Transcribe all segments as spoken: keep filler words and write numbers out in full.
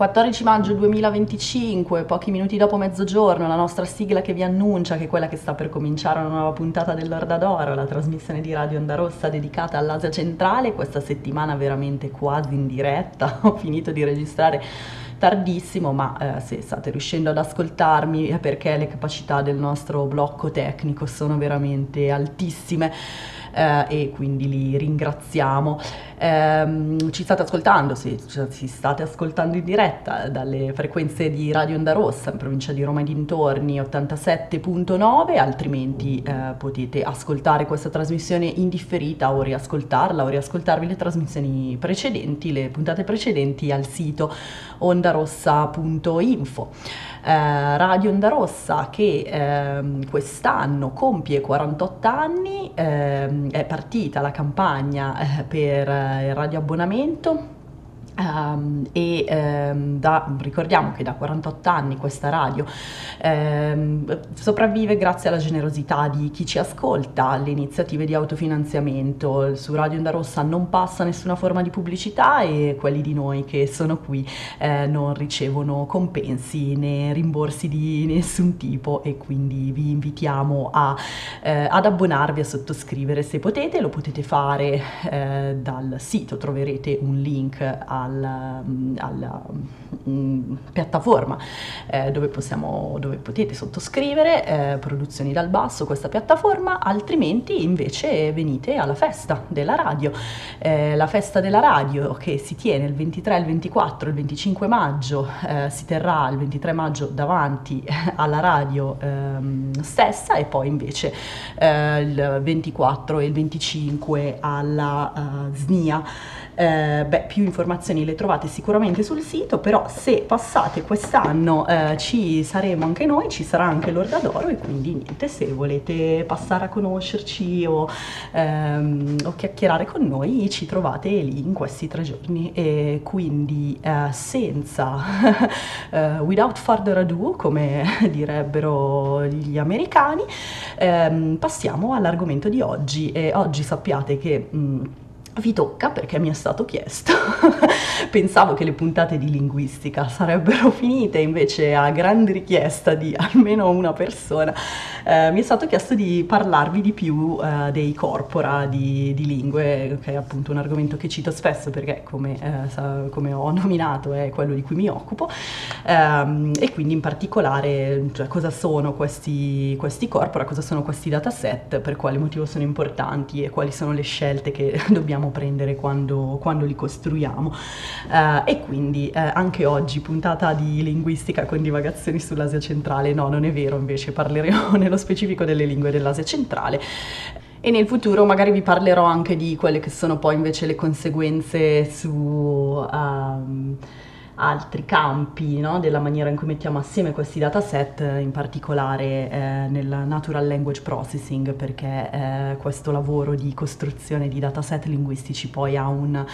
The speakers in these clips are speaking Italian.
quattordici maggio duemilaventicinque, pochi minuti dopo mezzogiorno, la nostra sigla che vi annuncia che è quella che sta per cominciare una nuova puntata dell'Orda d'Oro, la trasmissione di Radio Onda Rossa dedicata all'Asia centrale, questa settimana veramente quasi in diretta. Ho finito di registrare tardissimo, ma eh, se state riuscendo ad ascoltarmi è perché le capacità del nostro blocco tecnico sono veramente altissime. Eh, e quindi li ringraziamo. Eh, ci state ascoltando, sì, ci state ascoltando in diretta dalle frequenze di Radio Onda Rossa in provincia di Roma e dintorni ottantasette virgola nove, altrimenti eh, potete ascoltare questa trasmissione in differita o riascoltarla o riascoltarvi le trasmissioni precedenti, le puntate precedenti al sito ondarossa punto info. Eh, Radio Onda Rossa che eh, quest'anno compie quarantotto anni, eh, è partita la campagna eh, per eh, il radioabbonamento. Um, e um, da, ricordiamo che da quarantotto anni questa radio um, sopravvive grazie alla generosità di chi ci ascolta, alle iniziative di autofinanziamento. Su Radio Onda Rossa non passa nessuna forma di pubblicità e quelli di noi che sono qui eh, non ricevono compensi né rimborsi di nessun tipo, e quindi vi invitiamo a, eh, ad abbonarvi, a sottoscrivere se potete. Lo potete fare eh, dal sito, troverete un link a alla, alla um, piattaforma eh, dove, possiamo, dove potete sottoscrivere, eh, Produzioni dal Basso, questa piattaforma. Altrimenti invece venite alla festa della radio, eh, la festa della radio che si tiene il ventitré, il ventiquattro, il venticinque maggio, eh, si terrà il ventitré maggio davanti alla radio ehm, stessa, e poi invece eh, il ventiquattro e il venticinque alla uh, S N I A. Eh, beh, più informazioni le trovate sicuramente sul sito, però se passate quest'anno eh, ci saremo anche noi, ci sarà anche l'Orda d'Oro, e quindi niente, se volete passare a conoscerci o, ehm, o chiacchierare con noi ci trovate lì in questi tre giorni. E quindi eh, senza uh, without further ado, come direbbero gli americani, ehm, passiamo all'argomento di oggi. E oggi sappiate che mh, vi tocca perché mi è stato chiesto. Pensavo che le puntate di linguistica sarebbero finite, invece a grande richiesta di almeno una persona eh, mi è stato chiesto di parlarvi di più eh, dei corpora di, di lingue, che è appunto un argomento che cito spesso perché, come, eh, sa, come ho nominato, è quello di cui mi occupo, ehm, e quindi in particolare cioè, cosa sono questi, questi corpora, cosa sono questi dataset, per quale motivo sono importanti e quali sono le scelte che dobbiamo prendere quando, quando li costruiamo. Uh, e quindi uh, anche oggi puntata di linguistica con divagazioni sull'Asia centrale. No, non è vero, invece parleremo nello specifico delle lingue dell'Asia centrale, e nel futuro magari vi parlerò anche di quelle che sono poi invece le conseguenze su um, altri campi, no? Della maniera in cui mettiamo assieme questi dataset, in particolare eh, nel natural language processing, perché eh, questo lavoro di costruzione di dataset linguistici poi ha un,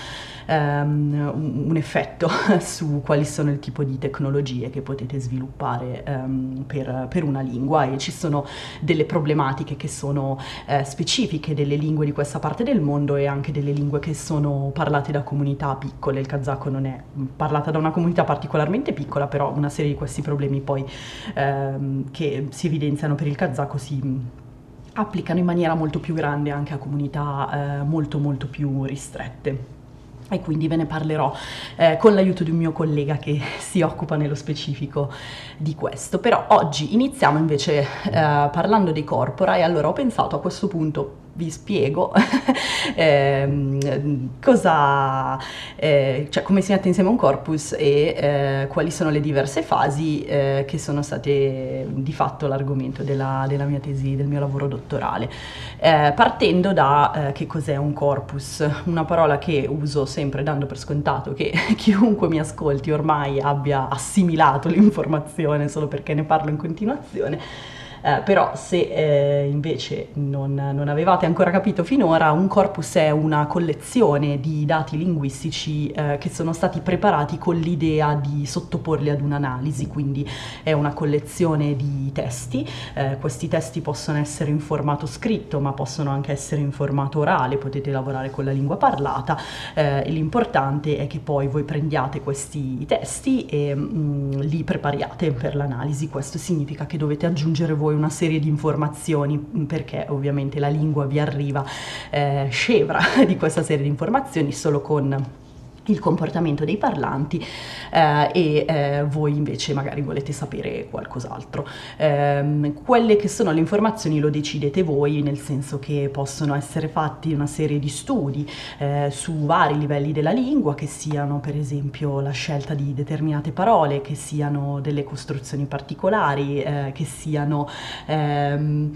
um, un effetto su quali sono il tipo di tecnologie che potete sviluppare um, per, per una lingua, e ci sono delle problematiche che sono eh, specifiche delle lingue di questa parte del mondo e anche delle lingue che sono parlate da comunità piccole. Il kazako non è parlata da una comunità particolarmente piccola, però una serie di questi problemi poi ehm, che si evidenziano per il kazako si applicano in maniera molto più grande anche a comunità eh, molto molto più ristrette. E quindi ve ne parlerò eh, con l'aiuto di un mio collega che si occupa nello specifico di questo. Però oggi iniziamo invece eh, parlando dei corpora, e allora ho pensato, a questo punto vi spiego eh, cosa, eh, cioè come si mette insieme un corpus e eh, quali sono le diverse fasi eh, che sono state di fatto l'argomento della, della mia tesi, del mio lavoro dottorale. Eh, partendo da eh, che cos'è un corpus, una parola che uso sempre dando per scontato che chiunque mi ascolti ormai abbia assimilato l'informazione solo perché ne parlo in continuazione. Eh, però se eh, invece non, non avevate ancora capito finora, un corpus è una collezione di dati linguistici eh, che sono stati preparati con l'idea di sottoporli ad un'analisi, quindi è una collezione di testi. Eh, questi testi possono essere in formato scritto, ma possono anche essere in formato orale, potete lavorare con la lingua parlata. Eh, l'importante è che poi voi prendiate questi testi e mh, li prepariate per l'analisi. Questo significa che dovete aggiungere voi una serie di informazioni, perché ovviamente la lingua vi arriva eh, scevra di questa serie di informazioni solo con il comportamento dei parlanti eh, e eh, voi invece magari volete sapere qualcos'altro. Eh, quelle che sono le informazioni lo decidete voi, nel senso che possono essere fatti una serie di studi eh, su vari livelli della lingua, che siano per esempio la scelta di determinate parole, che siano delle costruzioni particolari, eh, che siano ehm,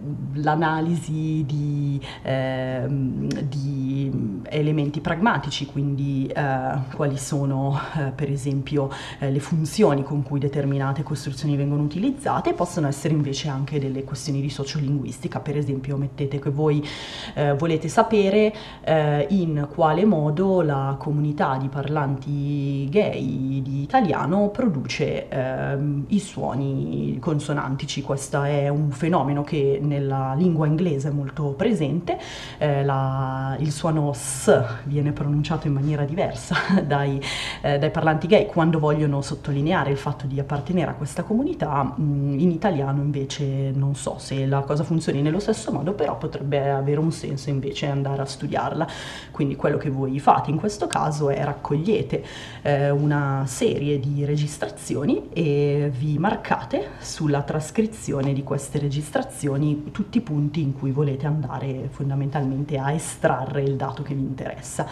l'analisi di, ehm, di elementi pragmatici, quindi eh, quali sono eh, per esempio eh, le funzioni con cui determinate costruzioni vengono utilizzate. Possono essere invece anche delle questioni di sociolinguistica, per esempio mettete che voi eh, volete sapere eh, in quale modo la comunità di parlanti gay di italiano produce eh, i suoni consonantici. Questo è un fenomeno che nella lingua inglese è molto presente. Eh, la, il suono S viene pronunciato in maniera diversa dai, eh, dai parlanti gay quando vogliono sottolineare il fatto di appartenere a questa comunità. In italiano invece non so se la cosa funzioni nello stesso modo, però potrebbe avere un senso invece andare a studiarla. Quindi quello che voi fate in questo caso è raccogliete eh, una serie di registrazioni e vi marcate sulla trascrizione di queste registrazioni tutti i punti in cui volete andare fondamentalmente a estrarre il dato che vi interessa.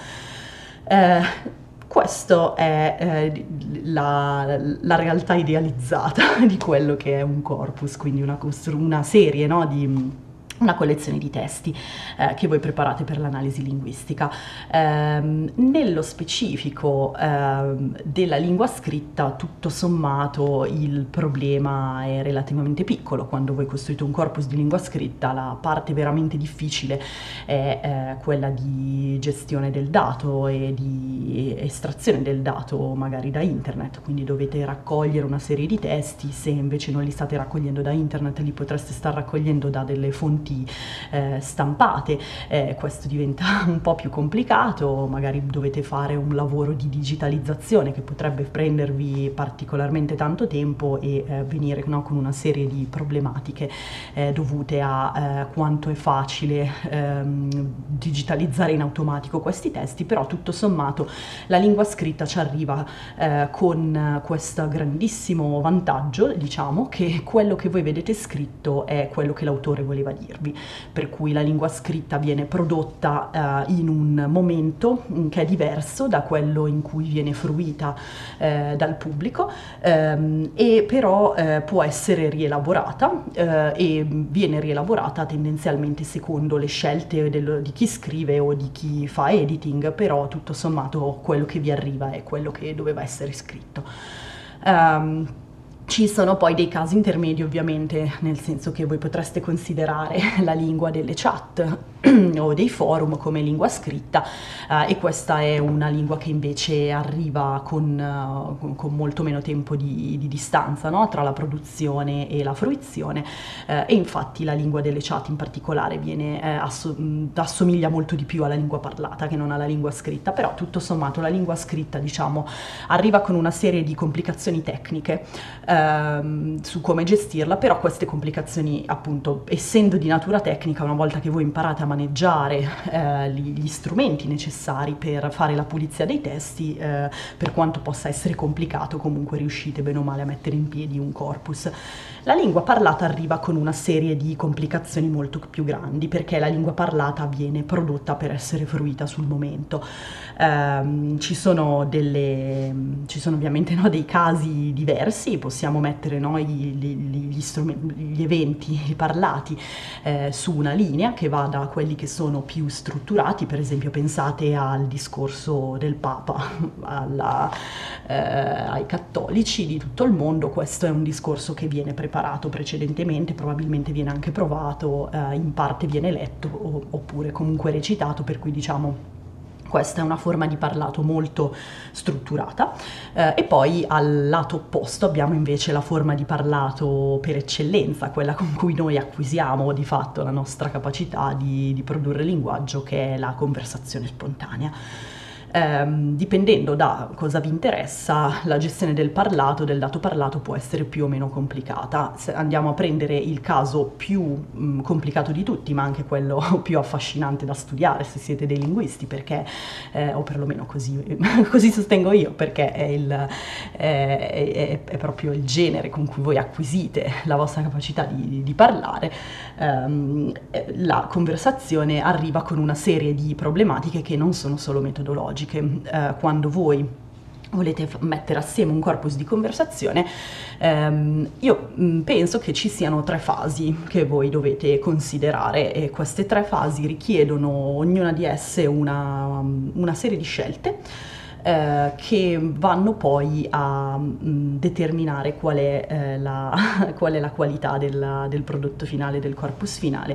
Eh, questo è eh, la, la realtà idealizzata di quello che è un corpus, quindi una, una serie, no, di una collezione di testi eh, che voi preparate per l'analisi linguistica. Ehm, nello specifico ehm, della lingua scritta, tutto sommato il problema è relativamente piccolo. Quando voi costruite un corpus di lingua scritta, la parte veramente difficile è eh, quella di gestione del dato e di estrazione del dato magari da internet, quindi dovete raccogliere una serie di testi. Se invece non li state raccogliendo da internet, li potreste star raccogliendo da delle fonti Eh, stampate. Eh, questo diventa un po' più complicato, magari dovete fare un lavoro di digitalizzazione che potrebbe prendervi particolarmente tanto tempo e eh, venire, no, con una serie di problematiche eh, dovute a eh, quanto è facile ehm, digitalizzare in automatico questi testi. Però tutto sommato la lingua scritta ci arriva eh, con questo grandissimo vantaggio, diciamo, che quello che voi vedete scritto è quello che l'autore voleva dirvi. Per cui la lingua scritta viene prodotta eh, in un momento che è diverso da quello in cui viene fruita eh, dal pubblico, ehm, e però eh, può essere rielaborata eh, e viene rielaborata tendenzialmente secondo le scelte del, di chi scrive o di chi fa editing, però tutto sommato quello che vi arriva è quello che doveva essere scritto. Um, Ci sono poi dei casi intermedi, ovviamente, nel senso che voi potreste considerare la lingua delle chat o dei forum come lingua scritta, eh, e questa è una lingua che invece arriva con, uh, con molto meno tempo di, di distanza, no? Tra la produzione e la fruizione, eh, e infatti la lingua delle chat in particolare viene, eh, asso- assomiglia molto di più alla lingua parlata che non alla lingua scritta. Però tutto sommato la lingua scritta, diciamo, arriva con una serie di complicazioni tecniche ehm, su come gestirla, però queste complicazioni, appunto, essendo di natura tecnica, una volta che voi imparate a maneggiare eh, gli strumenti necessari per fare la pulizia dei testi, eh, per quanto possa essere complicato, comunque riuscite bene o male a mettere in piedi un corpus. La lingua parlata arriva con una serie di complicazioni molto più grandi, perché la lingua parlata viene prodotta per essere fruita sul momento. Um, ci sono delle, ci sono ovviamente, no, dei casi diversi. Possiamo mettere, no, gli, gli, gli, strumenti, gli eventi parlati eh, su una linea che va da quella quelli che sono più strutturati, per esempio pensate al discorso del Papa alla, eh, ai cattolici di tutto il mondo. Questo è un discorso che viene preparato precedentemente, probabilmente viene anche provato, eh, in parte viene letto o, oppure comunque recitato, per cui diciamo questa è una forma di parlato molto strutturata. Eh, e poi al lato opposto abbiamo invece la forma di parlato per eccellenza, quella con cui noi acquisiamo di fatto la nostra capacità di, di produrre linguaggio, che è la conversazione spontanea. Ehm, dipendendo da cosa vi interessa, la gestione del parlato, del dato parlato, può essere più o meno complicata. Se andiamo a prendere il caso più mh, complicato di tutti, ma anche quello più affascinante da studiare se siete dei linguisti, perché, eh, o perlomeno così, così sostengo io, perché è, il, è, è, è proprio il genere con cui voi acquisite la vostra capacità di, di parlare. Ehm, la conversazione arriva con una serie di problematiche che non sono solo metodologiche. Eh, quando voi volete f- mettere assieme un corpus di conversazione, ehm, io mh, penso che ci siano tre fasi che voi dovete considerare, e queste tre fasi richiedono ognuna di esse una, una serie di scelte eh, che vanno poi a mh, determinare qual è, eh, la, qual è la qualità del, del prodotto finale, del corpus finale.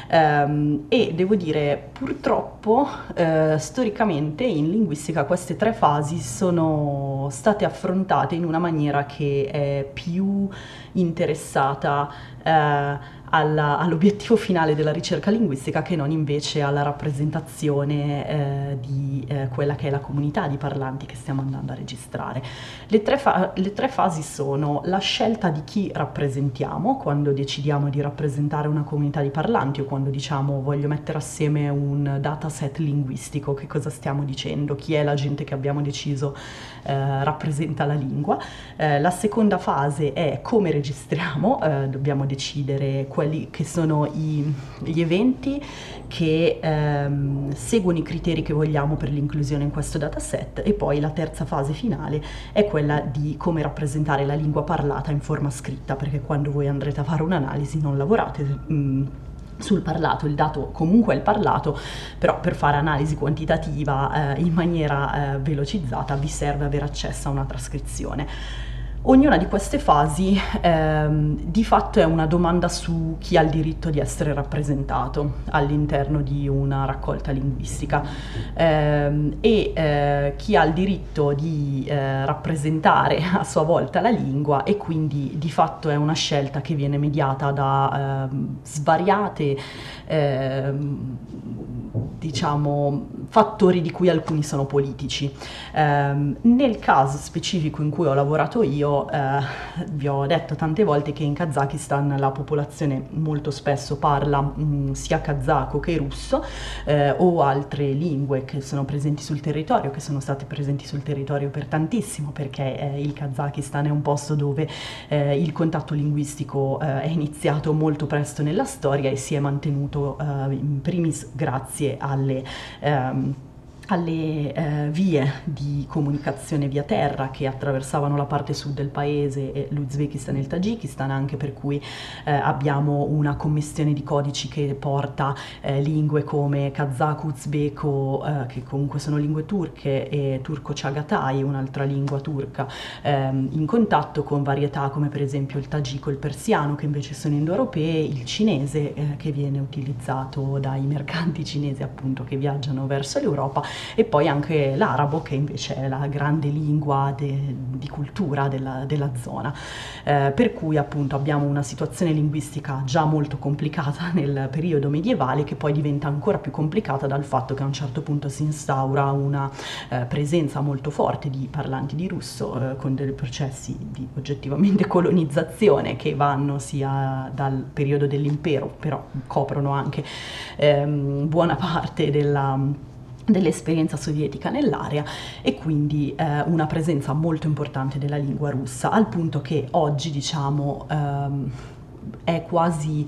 Um, e devo dire, purtroppo, eh, storicamente in linguistica queste tre fasi sono state affrontate in una maniera che è più interessata eh, alla, all'obiettivo finale della ricerca linguistica, che non invece alla rappresentazione eh, di eh, quella che è la comunità di parlanti che stiamo andando a registrare. Le tre, fa- le tre fasi sono la scelta di chi rappresentiamo, quando decidiamo di rappresentare una comunità di parlanti, o quando diciamo voglio mettere assieme un dataset linguistico. Che cosa stiamo dicendo? Chi è la gente che abbiamo deciso eh, rappresenta la lingua? Eh, la seconda fase è come registriamo, eh, dobbiamo decidere quelli che sono i, gli eventi che ehm, seguono i criteri che vogliamo per l'inclusione in questo dataset. E poi la terza fase finale è quella di come rappresentare la lingua parlata in forma scritta, perché quando voi andrete a fare un'analisi non lavorate mh, sul parlato, il dato comunque è il parlato, però per fare analisi quantitativa eh, in maniera eh, velocizzata vi serve avere accesso a una trascrizione. Ognuna di queste fasi ehm, di fatto è una domanda su chi ha il diritto di essere rappresentato all'interno di una raccolta linguistica, ehm, e eh, chi ha il diritto di eh, rappresentare a sua volta la lingua, e quindi di fatto è una scelta che viene mediata da ehm, svariate ehm, diciamo fattori, di cui alcuni sono politici. Ehm, nel caso specifico in cui ho lavorato io, eh, vi ho detto tante volte che in Kazakistan la popolazione molto spesso parla mh, sia kazako che russo, eh, o altre lingue che sono presenti sul territorio, che sono state presenti sul territorio per tantissimo, perché eh, il Kazakistan è un posto dove eh, il contatto linguistico eh, è iniziato molto presto nella storia e si è mantenuto eh, in primis grazie alle ehm, alle eh, vie di comunicazione via terra che attraversavano la parte sud del paese, e l'Uzbekistan e il Tagikistan, anche per cui eh, abbiamo una commistione di codici che porta eh, lingue come kazako, uzbeko, eh, che comunque sono lingue turche, e turco-chagatai, un'altra lingua turca, ehm, in contatto con varietà come per esempio il tagiko e il persiano, che invece sono indoeuropee, il cinese eh, che viene utilizzato dai mercanti cinesi appunto che viaggiano verso l'Europa, e poi anche l'arabo, che invece è la grande lingua de, di cultura della, della zona. Eh, per cui appunto abbiamo una situazione linguistica già molto complicata nel periodo medievale, che poi diventa ancora più complicata dal fatto che a un certo punto si instaura una eh, presenza molto forte di parlanti di russo, eh, con dei processi di oggettivamente colonizzazione che vanno sia dal periodo dell'impero, però coprono anche ehm, buona parte della dell'esperienza sovietica nell'area, e quindi eh, una presenza molto importante della lingua russa, al punto che oggi diciamo ehm, è quasi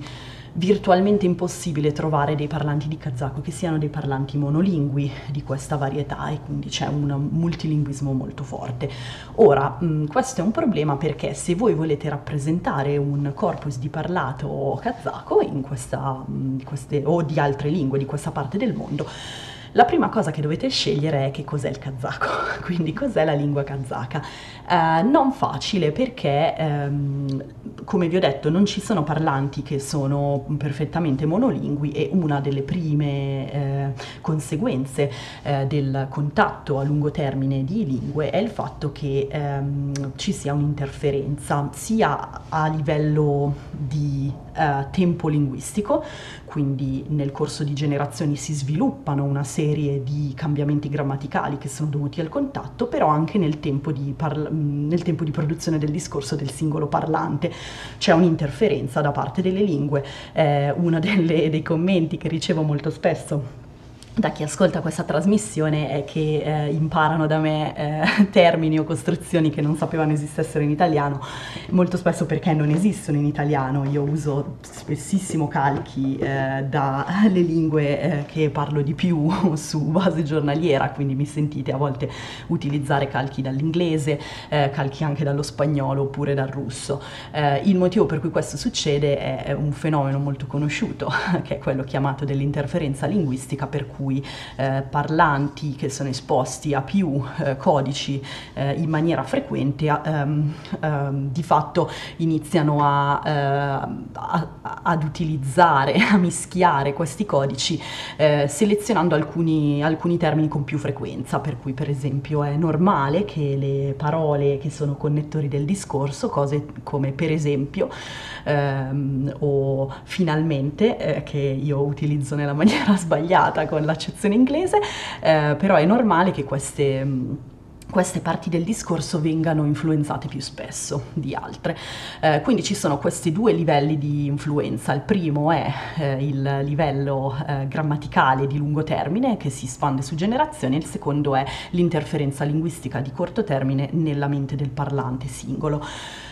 virtualmente impossibile trovare dei parlanti di kazako che siano dei parlanti monolingui di questa varietà, e quindi c'è un multilinguismo molto forte. Ora, mh, questo è un problema perché se voi volete rappresentare un corpus di parlato kazako in questa, mh, queste, o di altre lingue di questa parte del mondo, la prima cosa che dovete scegliere è che cos'è il kazako, quindi cos'è la lingua kazaka. Eh, non facile perché, ehm, come vi ho detto, non ci sono parlanti che sono perfettamente monolingui, e una delle prime eh, conseguenze eh, del contatto a lungo termine di lingue è il fatto che ehm, ci sia un'interferenza sia a livello di eh, tempo linguistico, quindi nel corso di generazioni si sviluppano una serie di cambiamenti grammaticali che sono dovuti al contatto, però anche nel tempo di, parla- nel tempo di produzione del discorso del singolo parlante c'è un'interferenza da parte delle lingue. Eh, uno delle- dei commenti che ricevo molto spesso da chi ascolta questa trasmissione è che eh, imparano da me eh, termini o costruzioni che non sapevano esistessero in italiano, molto spesso perché non esistono in italiano. Io uso spessissimo calchi eh, dalle lingue eh, che parlo di più su base giornaliera, quindi mi sentite a volte utilizzare calchi dall'inglese, eh, calchi anche dallo spagnolo oppure dal russo. Eh, il motivo per cui questo succede è, è un fenomeno molto conosciuto, che è quello chiamato dell'interferenza linguistica, per cui eh, parlanti che sono esposti a più eh, codici eh, in maniera frequente ehm, ehm, di fatto iniziano a, eh, a, ad utilizzare, a mischiare questi codici eh, selezionando alcuni, alcuni termini con più frequenza, per cui per esempio è normale che le parole che sono connettori del discorso, cose come per esempio ehm, o finalmente, eh, che io utilizzo nella maniera sbagliata con l'accezione inglese, eh, però è normale che queste... queste parti del discorso vengano influenzate più spesso di altre. Eh, quindi ci sono questi due livelli di influenza. Il primo è eh, il livello eh, grammaticale di lungo termine che si espande su generazioni, e il secondo è l'interferenza linguistica di corto termine nella mente del parlante singolo.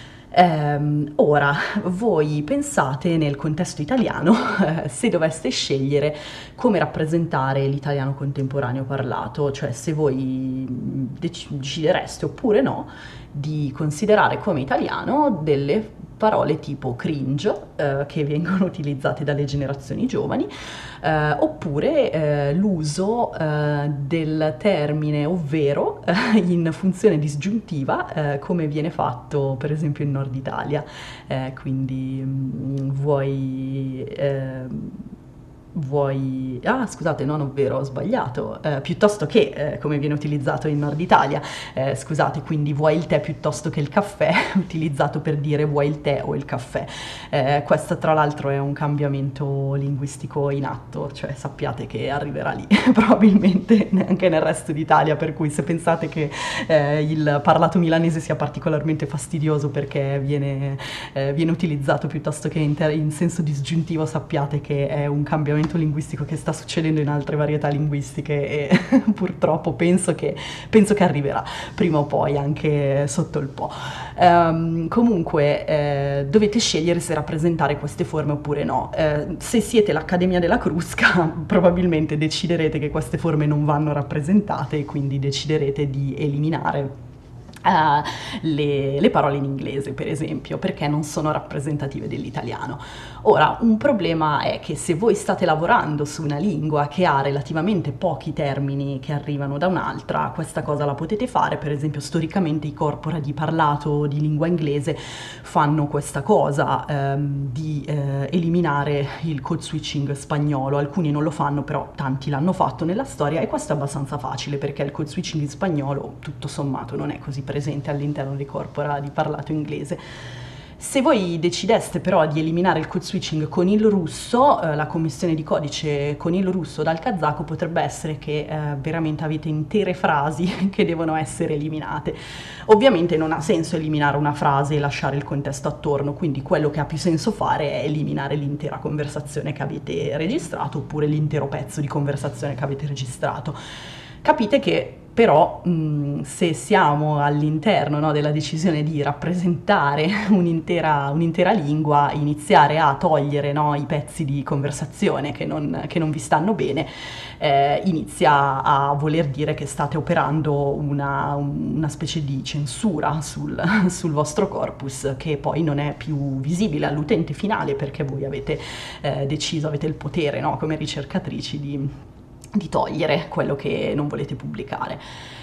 Ehm, ora, voi pensate nel contesto italiano, eh, se doveste scegliere come rappresentare l'italiano contemporaneo parlato, cioè se voi dec- decidereste oppure no di considerare come italiano delle parole tipo cringe, eh, che vengono utilizzate dalle generazioni giovani, eh, oppure eh, l'uso eh, del termine ovvero eh, in funzione disgiuntiva, eh, come viene fatto per esempio in Nord Italia. Eh, quindi mh, vuoi... eh, vuoi... Ah, scusate, non ovvero, ho sbagliato. Eh, piuttosto che, eh, come viene utilizzato in Nord Italia, eh, scusate, quindi vuoi il tè piuttosto che il caffè, utilizzato per dire vuoi il tè o il caffè. Eh, questo tra l'altro è un cambiamento linguistico in atto, cioè sappiate che arriverà lì, probabilmente anche nel resto d'Italia, per cui se pensate che eh, il parlato milanese sia particolarmente fastidioso perché viene, eh, viene utilizzato piuttosto che in, ter- in senso disgiuntivo, sappiate che è un cambiamento linguistico che sta succedendo in altre varietà linguistiche, e purtroppo penso che, penso che arriverà prima o poi anche sotto il po'. Um, comunque eh, dovete scegliere se rappresentare queste forme oppure no. Eh, se siete l'Accademia della Crusca probabilmente deciderete che queste forme non vanno rappresentate, e quindi deciderete di eliminare Uh, le, le parole in inglese, per esempio, perché non sono rappresentative dell'italiano. Ora, un problema è che se voi state lavorando su una lingua che ha relativamente pochi termini che arrivano da un'altra, questa cosa la potete fare. Per esempio, storicamente i corpora di parlato di lingua inglese fanno questa cosa ehm, di eh, eliminare il code switching spagnolo. Alcuni non lo fanno, però tanti l'hanno fatto nella storia, e questo è abbastanza facile perché il code switching in spagnolo tutto sommato non è così presente all'interno dei corpora di parlato inglese. Se voi decideste però di eliminare il code switching con il russo, eh, la commissione di codice con il russo dal kazako, potrebbe essere che eh, veramente avete intere frasi che devono essere eliminate. Ovviamente non ha senso eliminare una frase e lasciare il contesto attorno, quindi quello che ha più senso fare è eliminare l'intera conversazione che avete registrato, oppure l'intero pezzo di conversazione che avete registrato. Capite che però mh, se siamo all'interno, no, della decisione di rappresentare un'intera, un'intera lingua, iniziare a togliere, no, i pezzi di conversazione che non, che non vi stanno bene, eh, inizia a voler dire che state operando una, una specie di censura sul, sul vostro corpus, che poi non è più visibile all'utente finale, perché voi avete eh, deciso, avete il potere, no, come ricercatrici di, di togliere quello che non volete pubblicare.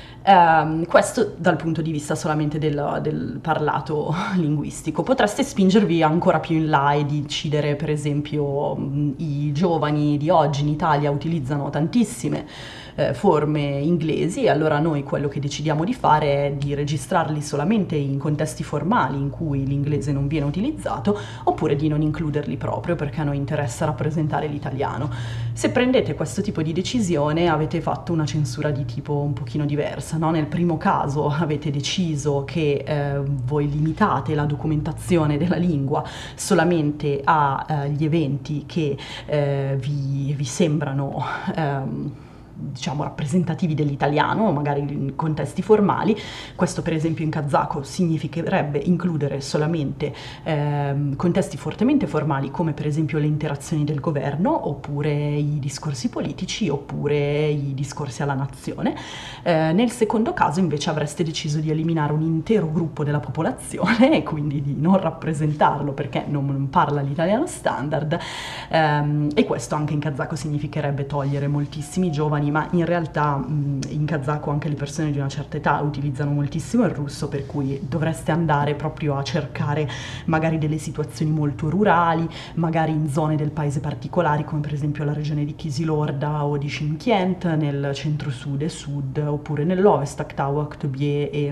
Um, questo dal punto di vista solamente del, del parlato linguistico. Potreste spingervi ancora più in là e decidere, per esempio, mh, i giovani di oggi in Italia utilizzano tantissime eh, forme inglesi, e allora noi quello che decidiamo di fare è di registrarli solamente in contesti formali in cui l'inglese non viene utilizzato, oppure di non includerli proprio, perché a noi interessa rappresentare l'italiano. Se prendete questo tipo di decisione avete fatto una censura di tipo un pochino diversa, no? Nel primo caso avete deciso che eh, voi limitate la documentazione della lingua solamente agli eh, eventi che eh, vi, vi sembrano ehm, diciamo rappresentativi dell'italiano, magari in contesti formali. Questo per esempio in kazako significherebbe includere solamente ehm, contesti fortemente formali, come per esempio le interazioni del governo, oppure i discorsi politici, oppure i discorsi alla nazione. Eh, nel secondo caso invece avreste deciso di eliminare un intero gruppo della popolazione e quindi di non rappresentarlo perché non parla l'italiano standard, ehm, e questo anche in kazako significherebbe togliere moltissimi giovani, ma in realtà mh, in kazako anche le persone di una certa età utilizzano moltissimo il russo, per cui dovreste andare proprio a cercare magari delle situazioni molto rurali, magari in zone del paese particolari, come per esempio la regione di Kisilorda o di Shymkent, nel centro-sud e sud, oppure nell'ovest, Aktau, Aktoubie e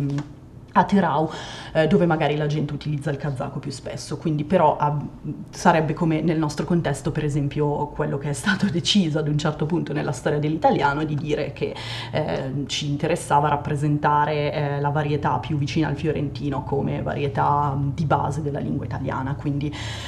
a Terau, eh, dove magari la gente utilizza il kazako più spesso. Quindi però ah, sarebbe come nel nostro contesto, per esempio, quello che è stato deciso ad un certo punto nella storia dell'italiano, di dire che eh, ci interessava rappresentare eh, la varietà più vicina al fiorentino come varietà di base della lingua italiana. Quindi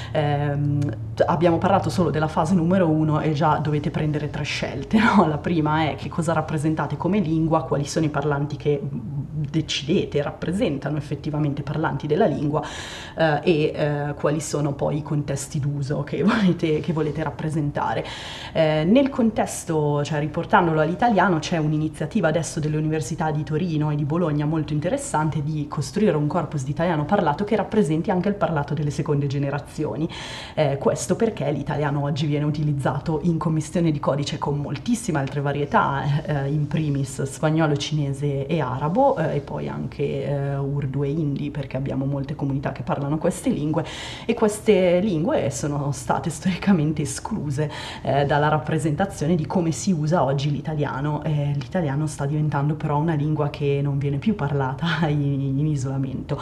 ehm, abbiamo parlato solo della fase numero uno e già dovete prendere tre scelte, no? La prima è che cosa rappresentate come lingua, quali sono i parlanti che decidete rappresentano rappresentano effettivamente parlanti della lingua, eh, e eh, quali sono poi i contesti d'uso che volete, che volete rappresentare. Eh, nel contesto, cioè riportandolo all'italiano, c'è un'iniziativa adesso delle università di Torino e di Bologna molto interessante di costruire un corpus di italiano parlato che rappresenti anche il parlato delle seconde generazioni. Eh, questo perché l'italiano oggi viene utilizzato in commistione di codice con moltissime altre varietà, eh, in primis spagnolo, cinese e arabo, eh, e poi anche eh, Urdu e Hindi, perché abbiamo molte comunità che parlano queste lingue, e queste lingue sono state storicamente escluse eh, dalla rappresentazione di come si usa oggi l'italiano. Eh, l'italiano sta diventando però una lingua che non viene più parlata in, in isolamento.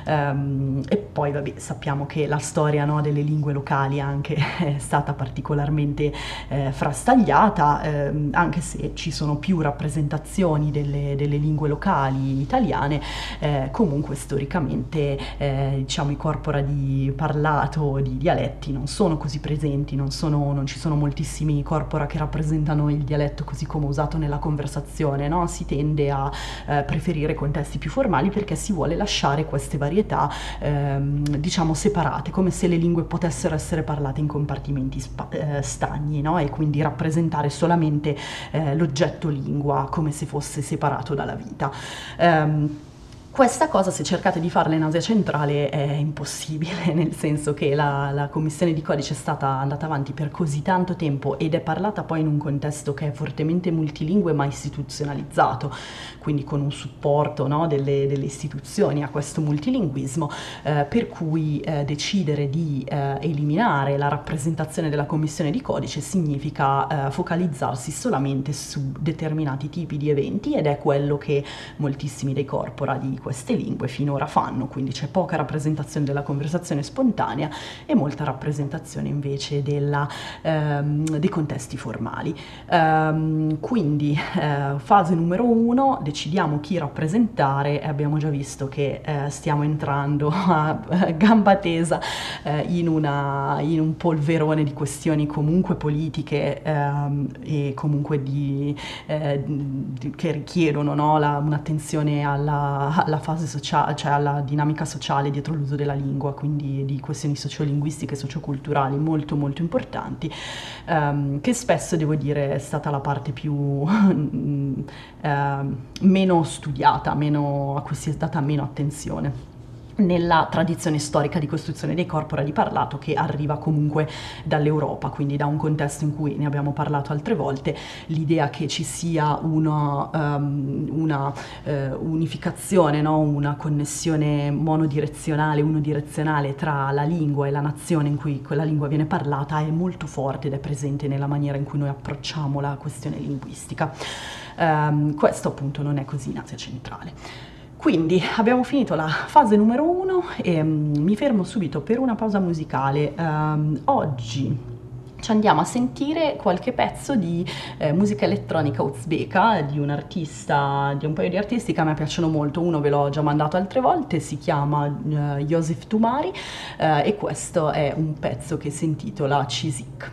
Um, e poi vabbè, sappiamo che la storia, no, delle lingue locali anche è stata particolarmente eh, frastagliata, ehm, anche se ci sono più rappresentazioni delle, delle lingue locali italiane. Eh, comunque storicamente eh, diciamo i corpora di parlato, di dialetti non sono così presenti, non, sono, non ci sono moltissimi corpora che rappresentano il dialetto così come usato nella conversazione, no? Si tende a eh, preferire contesti più formali perché si vuole lasciare queste varietà ehm, diciamo separate, come se le lingue potessero essere parlate in compartimenti spa- eh, stagni, no? E quindi rappresentare solamente eh, l'oggetto lingua come se fosse separato dalla vita. Um, Questa cosa, se cercate di farla in Asia centrale, è impossibile, nel senso che la, la commissione di codice è stata andata avanti per così tanto tempo ed è parlata poi in un contesto che è fortemente multilingue ma istituzionalizzato, quindi con un supporto, no, delle, delle istituzioni a questo multilinguismo, eh, per cui eh, decidere di eh, eliminare la rappresentazione della commissione di codice significa eh, focalizzarsi solamente su determinati tipi di eventi, ed è quello che moltissimi dei corpora di queste lingue finora fanno, quindi c'è poca rappresentazione della conversazione spontanea e molta rappresentazione invece della, ehm, dei contesti formali. Ehm, quindi eh, fase numero uno, decidiamo chi rappresentare e abbiamo già visto che eh, stiamo entrando a gamba tesa eh, in, una, in un polverone di questioni comunque politiche ehm, e comunque di, eh, di, che richiedono, no, la, un'attenzione alla, alla fase sociale, cioè alla dinamica sociale dietro l'uso della lingua, quindi di questioni sociolinguistiche e socioculturali molto molto importanti, ehm, che spesso devo dire è stata la parte più ehm, meno studiata, meno, a cui si è data meno attenzione nella tradizione storica di costruzione dei corpora di parlato, che arriva comunque dall'Europa, quindi da un contesto in cui ne abbiamo parlato altre volte, l'idea che ci sia una, um, una uh, unificazione, no? Una connessione monodirezionale, unidirezionale tra la lingua e la nazione in cui quella lingua viene parlata è molto forte ed è presente nella maniera in cui noi approcciamo la questione linguistica. Um, questo appunto non è così in Asia centrale. Quindi abbiamo finito la fase numero uno e um, mi fermo subito per una pausa musicale. Um, oggi ci andiamo a sentire qualche pezzo di eh, musica elettronica uzbeka di un artista, di un paio di artisti che a me piacciono molto. Uno ve l'ho già mandato altre volte, si chiama uh, Joseph Tumari uh, e questo è un pezzo che si intitola Chizik.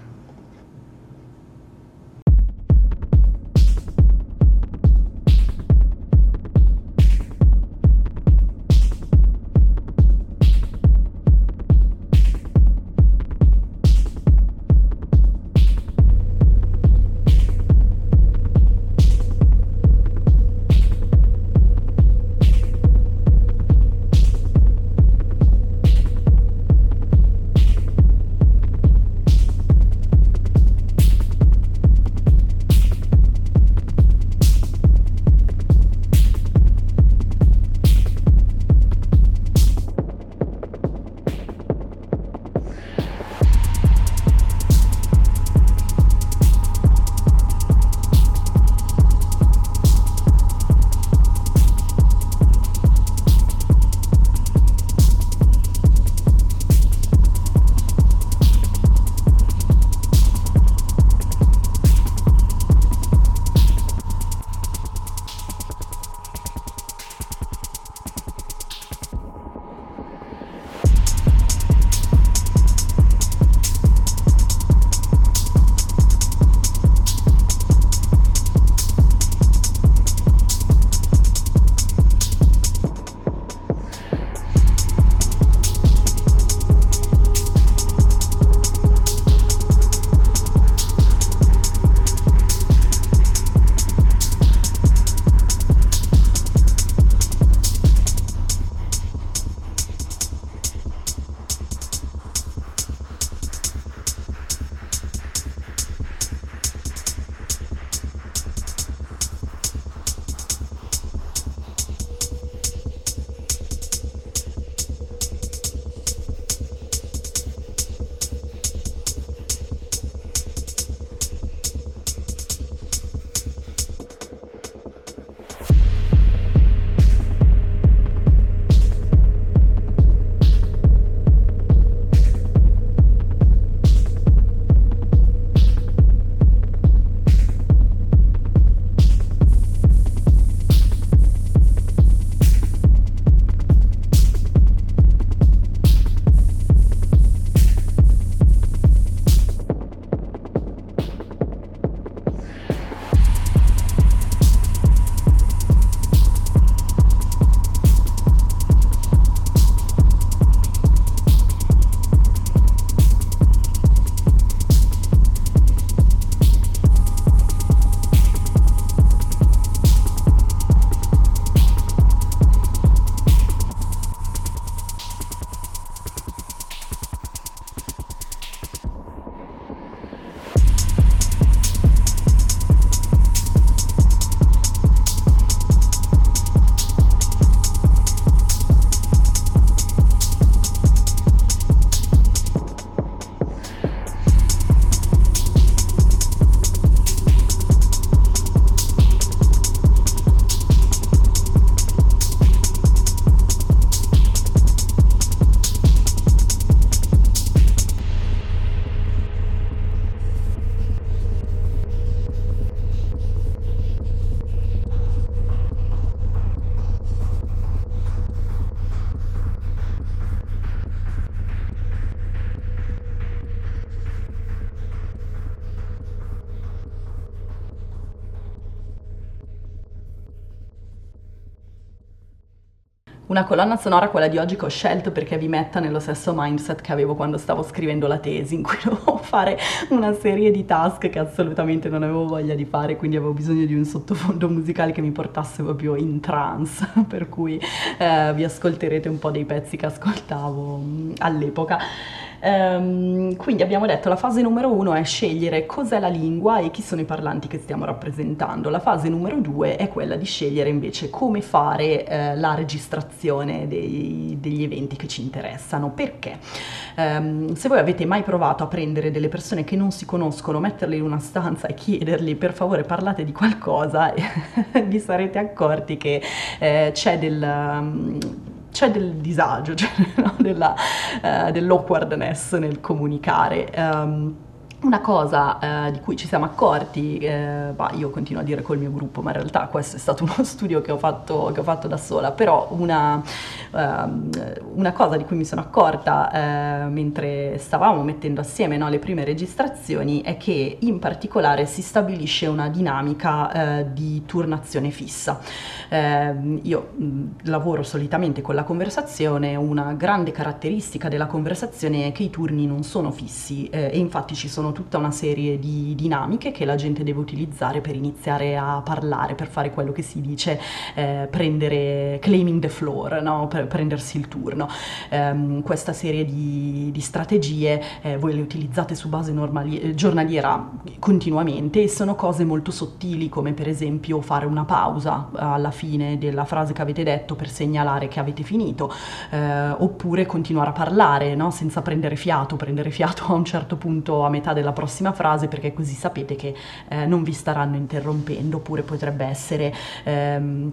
Una colonna sonora, quella di oggi, che ho scelto perché vi metta nello stesso mindset che avevo quando stavo scrivendo la tesi, in cui dovevo fare una serie di task che assolutamente non avevo voglia di fare, quindi avevo bisogno di un sottofondo musicale che mi portasse proprio in trance, per cui eh, vi ascolterete un po' dei pezzi che ascoltavo mh, all'epoca. Ehm, quindi abbiamo detto la fase numero uno è scegliere cos'è la lingua e chi sono i parlanti che stiamo rappresentando. La fase numero due è quella di scegliere invece come fare eh, la registrazione dei- degli eventi che ci interessano. Perché? Ehm, se voi avete mai provato a prendere delle persone che non si conoscono, metterle in una stanza e chiedergli per favore parlate di qualcosa, vi sarete accorti che eh, c'è del... c'è del disagio, cioè, no? Della, eh, dell'awkwardness nel comunicare. Um, una cosa eh, di cui ci siamo accorti, eh, bah, io continuo a dire col mio gruppo, ma in realtà questo è stato uno studio che ho fatto, che ho fatto da sola, però una, ehm, una cosa di cui mi sono accorta eh, mentre stavamo mettendo assieme, no, le prime registrazioni è che in particolare si stabilisce una dinamica eh, di turnazione fissa. Eh, io mh, lavoro solitamente con la conversazione, una grande caratteristica della conversazione è che i turni non sono fissi eh, e infatti ci sono tutta una serie di dinamiche che la gente deve utilizzare per iniziare a parlare, per fare quello che si dice eh, prendere, claiming the floor, no? Per prendersi il turno. Um, questa serie di, di strategie eh, voi le utilizzate su base normali- giornaliera continuamente e sono cose molto sottili, come per esempio fare una pausa alla fine della frase che avete detto per segnalare che avete finito, eh, oppure continuare a parlare, no? Senza prendere fiato, prendere fiato a un certo punto a metà della prossima frase, perché così sapete che eh, non vi staranno interrompendo. Oppure potrebbe essere ehm,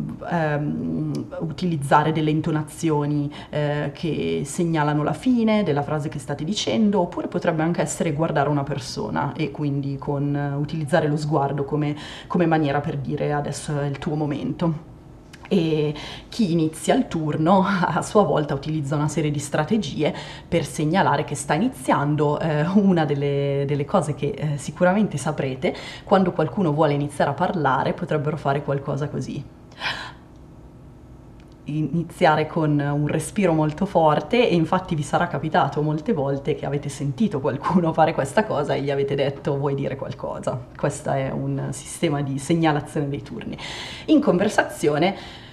ehm, utilizzare delle intonazioni eh, che segnalano la fine della frase che state dicendo, oppure potrebbe anche essere guardare una persona e quindi con, uh, utilizzare lo sguardo come, come maniera per dire adesso è il tuo momento. E chi inizia il turno a sua volta utilizza una serie di strategie per segnalare che sta iniziando. Eh, una delle, delle cose che eh, sicuramente saprete, quando qualcuno vuole iniziare a parlare, potrebbero fare qualcosa così. Iniziare con un respiro molto forte, e infatti vi sarà capitato molte volte che avete sentito qualcuno fare questa cosa e gli avete detto vuoi dire qualcosa. Questo è un sistema di segnalazione dei turni. In conversazione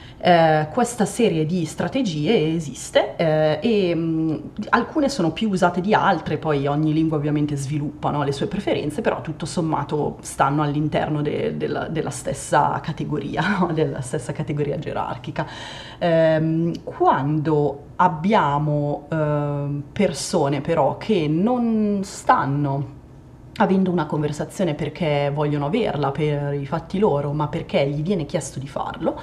eh, questa serie di strategie esiste eh, e mh, alcune sono più usate di altre, poi ogni lingua ovviamente sviluppa, no, le sue preferenze, però tutto sommato stanno all'interno de- della, della stessa categoria, no, della stessa categoria gerarchica. Ehm, quando abbiamo eh, persone però che non stanno avendo una conversazione perché vogliono averla per i fatti loro, ma perché gli viene chiesto di farlo,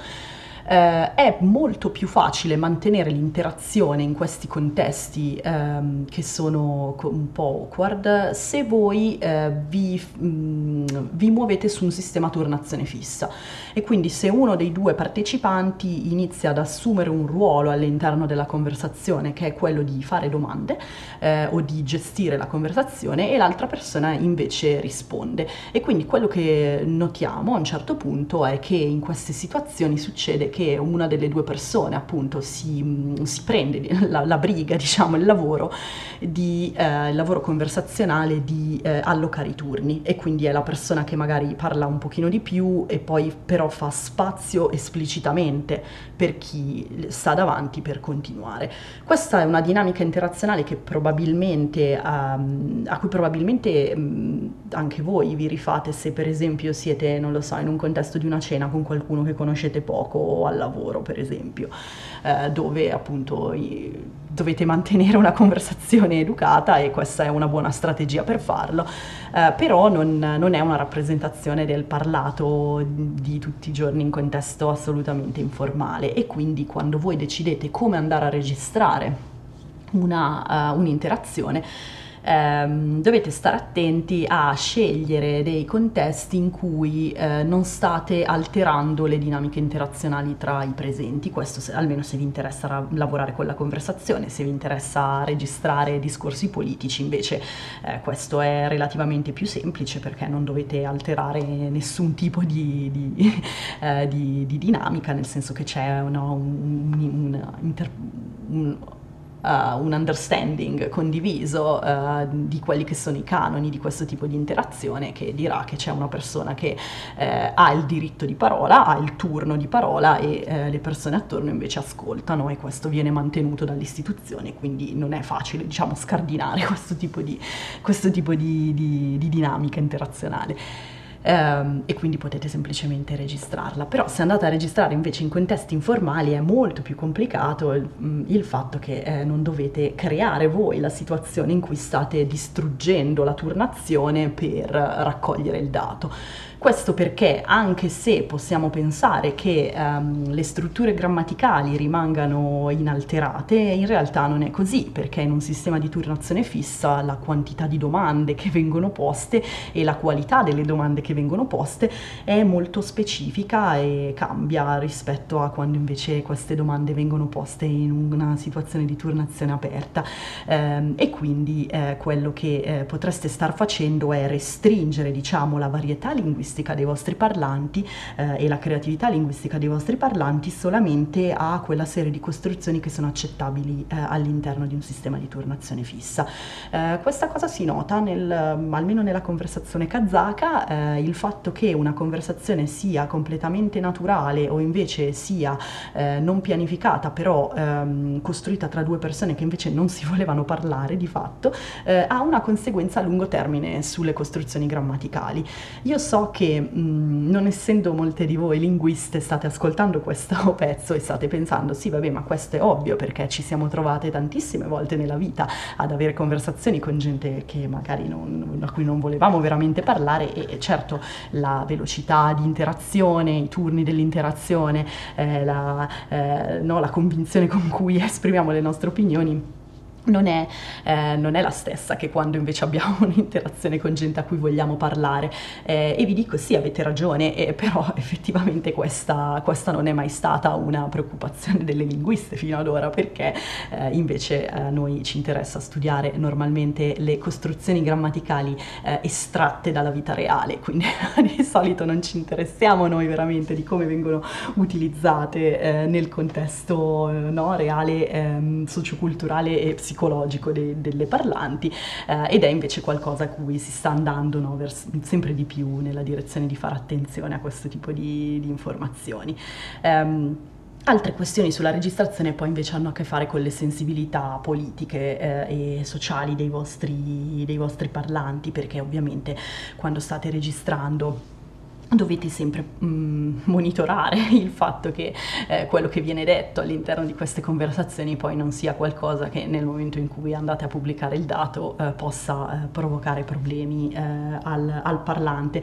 eh, è molto più facile mantenere l'interazione in questi contesti ehm, che sono co- un po' awkward se voi eh, vi, mh, vi muovete su un sistema a turnazione fissa. E quindi se uno dei due partecipanti inizia ad assumere un ruolo all'interno della conversazione, che è quello di fare domande eh, o di gestire la conversazione, e l'altra persona invece risponde. E quindi quello che notiamo a un certo punto è che in queste situazioni succede che una delle due persone appunto si, si prende la, la briga, diciamo, il lavoro di eh, il lavoro conversazionale di eh, allocare i turni, e quindi è la persona che magari parla un pochino di più e poi però fa spazio esplicitamente per chi sta davanti per continuare. Questa è una dinamica interazionale che probabilmente um, a cui probabilmente um, anche voi vi rifate se per esempio siete, non lo so, in un contesto di una cena con qualcuno che conoscete poco, o al lavoro per esempio, eh, dove appunto i, dovete mantenere una conversazione educata, e questa è una buona strategia per farlo, eh, però non, non è una rappresentazione del parlato di tutti i giorni in contesto assolutamente informale. E quindi quando voi decidete come andare a registrare una, uh, un'interazione, ehm, dovete stare attenti a scegliere dei contesti in cui eh, non state alterando le dinamiche interazionali tra i presenti, questo se, almeno se vi interessa ra- lavorare con la conversazione. Se vi interessa registrare discorsi politici invece eh, questo è relativamente più semplice, perché non dovete alterare nessun tipo di, di, eh, di, di dinamica, nel senso che c'è no, un, un, un, inter, un Uh, un understanding condiviso uh, di quelli che sono i canoni di questo tipo di interazione, che dirà che c'è una persona che eh, ha il diritto di parola, ha il turno di parola e eh, le persone attorno invece ascoltano, e questo viene mantenuto dall'istituzione, quindi non è facile, diciamo, scardinare questo tipo di, questo tipo di, di, di dinamica interazionale. Um, e quindi potete semplicemente registrarla. Però se andate a registrare invece in contesti informali è molto più complicato il, il fatto che eh, non dovete creare voi la situazione in cui state distruggendo la turnazione per raccogliere il dato. Questo perché, anche se possiamo pensare che um, le strutture grammaticali rimangano inalterate, in realtà non è così, perché in un sistema di turnazione fissa la quantità di domande che vengono poste e la qualità delle domande che vengono poste è molto specifica e cambia rispetto a quando invece queste domande vengono poste in una situazione di turnazione aperta. Um, e quindi eh, quello che eh, potreste star facendo è restringere, diciamo, la varietà linguistica dei vostri parlanti eh, e la creatività linguistica dei vostri parlanti solamente a quella serie di costruzioni che sono accettabili eh, all'interno di un sistema di turnazione fissa. Eh, questa cosa si nota nel, almeno nella conversazione kazaka, eh, il fatto che una conversazione sia completamente naturale o invece sia eh, non pianificata, però ehm, costruita tra due persone che invece non si volevano parlare di fatto, eh, ha una conseguenza a lungo termine sulle costruzioni grammaticali. Io so che che mh, non essendo molte di voi linguiste state ascoltando questo pezzo e state pensando sì vabbè, ma questo è ovvio, perché ci siamo trovate tantissime volte nella vita ad avere conversazioni con gente che magari non, a cui non volevamo veramente parlare, e certo la velocità di interazione, i turni dell'interazione, eh, la, eh, no, la convinzione con cui esprimiamo le nostre opinioni Non è, eh, non è la stessa che quando invece abbiamo un'interazione con gente a cui vogliamo parlare, eh, e vi dico sì, avete ragione, eh, però effettivamente questa, questa non è mai stata una preoccupazione delle linguiste fino ad ora, perché eh, invece a noi ci interessa studiare normalmente le costruzioni grammaticali eh, estratte dalla vita reale, quindi di solito non ci interessiamo noi veramente di come vengono utilizzate eh, nel contesto eh, no, reale, ehm, socioculturale e psicologico psicologico de- delle parlanti, eh, ed è invece qualcosa a cui si sta andando no, vers- sempre di più nella direzione di fare attenzione a questo tipo di, di informazioni. Um, Altre questioni sulla registrazione poi invece hanno a che fare con le sensibilità politiche eh, e sociali dei vostri, dei vostri parlanti, perché ovviamente quando state registrando dovete sempre mh, monitorare il fatto che eh, quello che viene detto all'interno di queste conversazioni poi non sia qualcosa che nel momento in cui andate a pubblicare il dato eh, possa eh, provocare problemi eh, al, al parlante.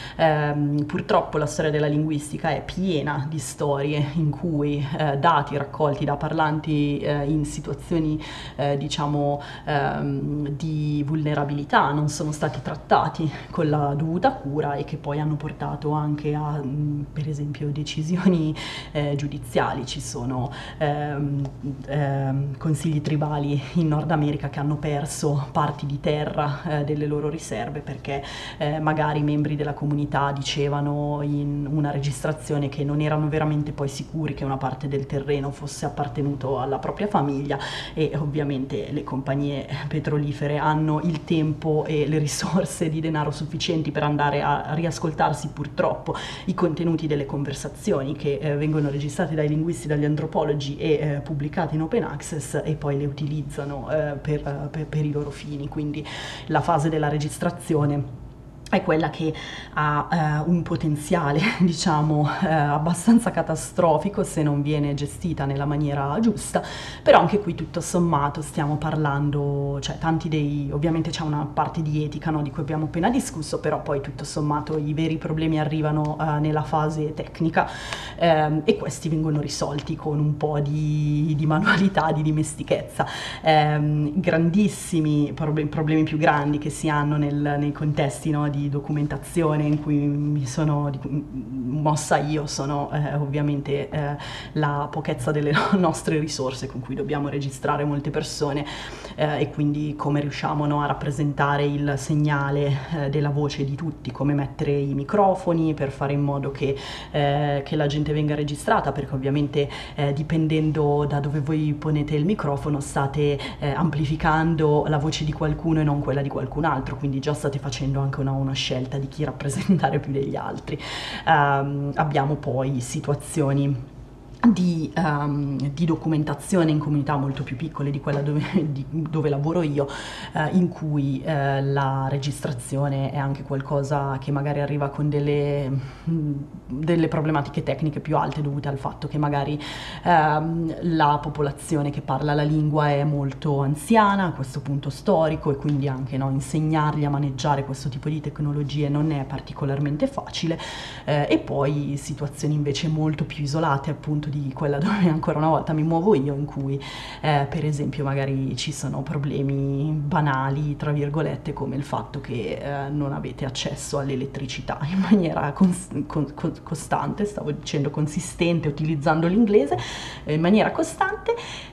Eh, purtroppo la storia della linguistica è piena di storie in cui eh, dati raccolti da parlanti eh, in situazioni eh, diciamo ehm, di vulnerabilità non sono stati trattati con la dovuta cura e che poi hanno portato anche a, per esempio, decisioni eh, giudiziali. Ci sono ehm, ehm, consigli tribali in Nord America che hanno perso parti di terra eh, delle loro riserve perché eh, magari membri della comunità dicevano in una registrazione che non erano veramente poi sicuri che una parte del terreno fosse appartenuto alla propria famiglia, e ovviamente le compagnie petrolifere hanno il tempo e le risorse di denaro sufficienti per andare a riascoltarsi purtroppo i contenuti delle conversazioni che eh, vengono registrate dai linguisti, dagli antropologi e eh, pubblicate in open access, e poi le utilizzano eh, per, per, per i loro fini. Quindi la fase della registrazione è quella che ha eh, un potenziale, diciamo, eh, abbastanza catastrofico se non viene gestita nella maniera giusta, però anche qui tutto sommato stiamo parlando, cioè tanti dei, ovviamente c'è una parte di etica, no, di cui abbiamo appena discusso, però poi tutto sommato i veri problemi arrivano eh, nella fase tecnica ehm, e questi vengono risolti con un po' di, di manualità, di dimestichezza. Ehm, grandissimi problemi, problemi più grandi che si hanno nel, nei contesti, no, di documentazione in cui mi sono di, mossa io sono eh, ovviamente eh, la pochezza delle nostre risorse con cui dobbiamo registrare molte persone eh, e quindi come riusciamo, no, a rappresentare il segnale eh, della voce di tutti, come mettere i microfoni per fare in modo che, eh, che la gente venga registrata, perché ovviamente eh, dipendendo da dove voi ponete il microfono state eh, amplificando la voce di qualcuno e non quella di qualcun altro, quindi già state facendo anche una, una scelta di chi rappresentare più degli altri. Um, abbiamo poi situazioni Di, um, di documentazione in comunità molto più piccole di quella dove, di, dove lavoro io, eh, in cui eh, la registrazione è anche qualcosa che magari arriva con delle, mh, delle problematiche tecniche più alte dovute al fatto che magari ehm, la popolazione che parla la lingua è molto anziana a questo punto storico e quindi anche, no, insegnargli a maneggiare questo tipo di tecnologie non è particolarmente facile, eh, e poi situazioni invece molto più isolate appunto di quella dove ancora una volta mi muovo io, in cui eh, per esempio magari ci sono problemi banali tra virgolette come il fatto che eh, non avete accesso all'elettricità in maniera cons- con- con- costante, stavo dicendo consistente utilizzando l'inglese, eh, in maniera costante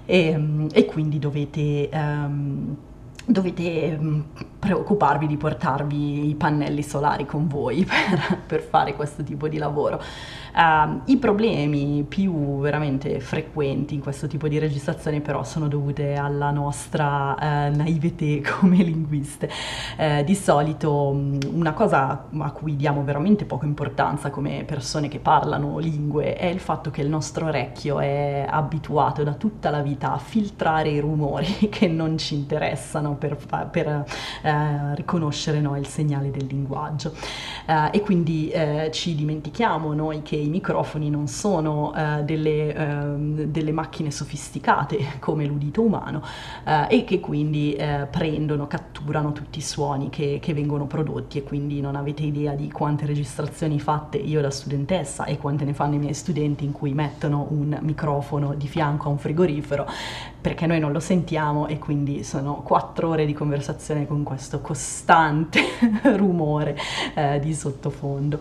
e, e quindi dovete ehm, dovete mh, preoccuparvi di portarvi i pannelli solari con voi per, per fare questo tipo di lavoro. Uh, I problemi più veramente frequenti in questo tipo di registrazione però sono dovute alla nostra uh, naivete come linguiste. Uh, di solito um, una cosa a cui diamo veramente poca importanza come persone che parlano lingue è il fatto che il nostro orecchio è abituato da tutta la vita a filtrare i rumori che non ci interessano per, per uh, riconoscere, no, il segnale del linguaggio. Uh, e quindi uh, ci dimentichiamo noi che i microfoni non sono uh, delle, uh, delle macchine sofisticate come l'udito umano uh, e che quindi uh, prendono, catturano tutti i suoni che, che vengono prodotti e quindi non avete idea di quante registrazioni fatte io da studentessa e quante ne fanno i miei studenti in cui mettono un microfono di fianco a un frigorifero perché noi non lo sentiamo e quindi sono quattro ore di conversazione con questo costante rumore eh, di sottofondo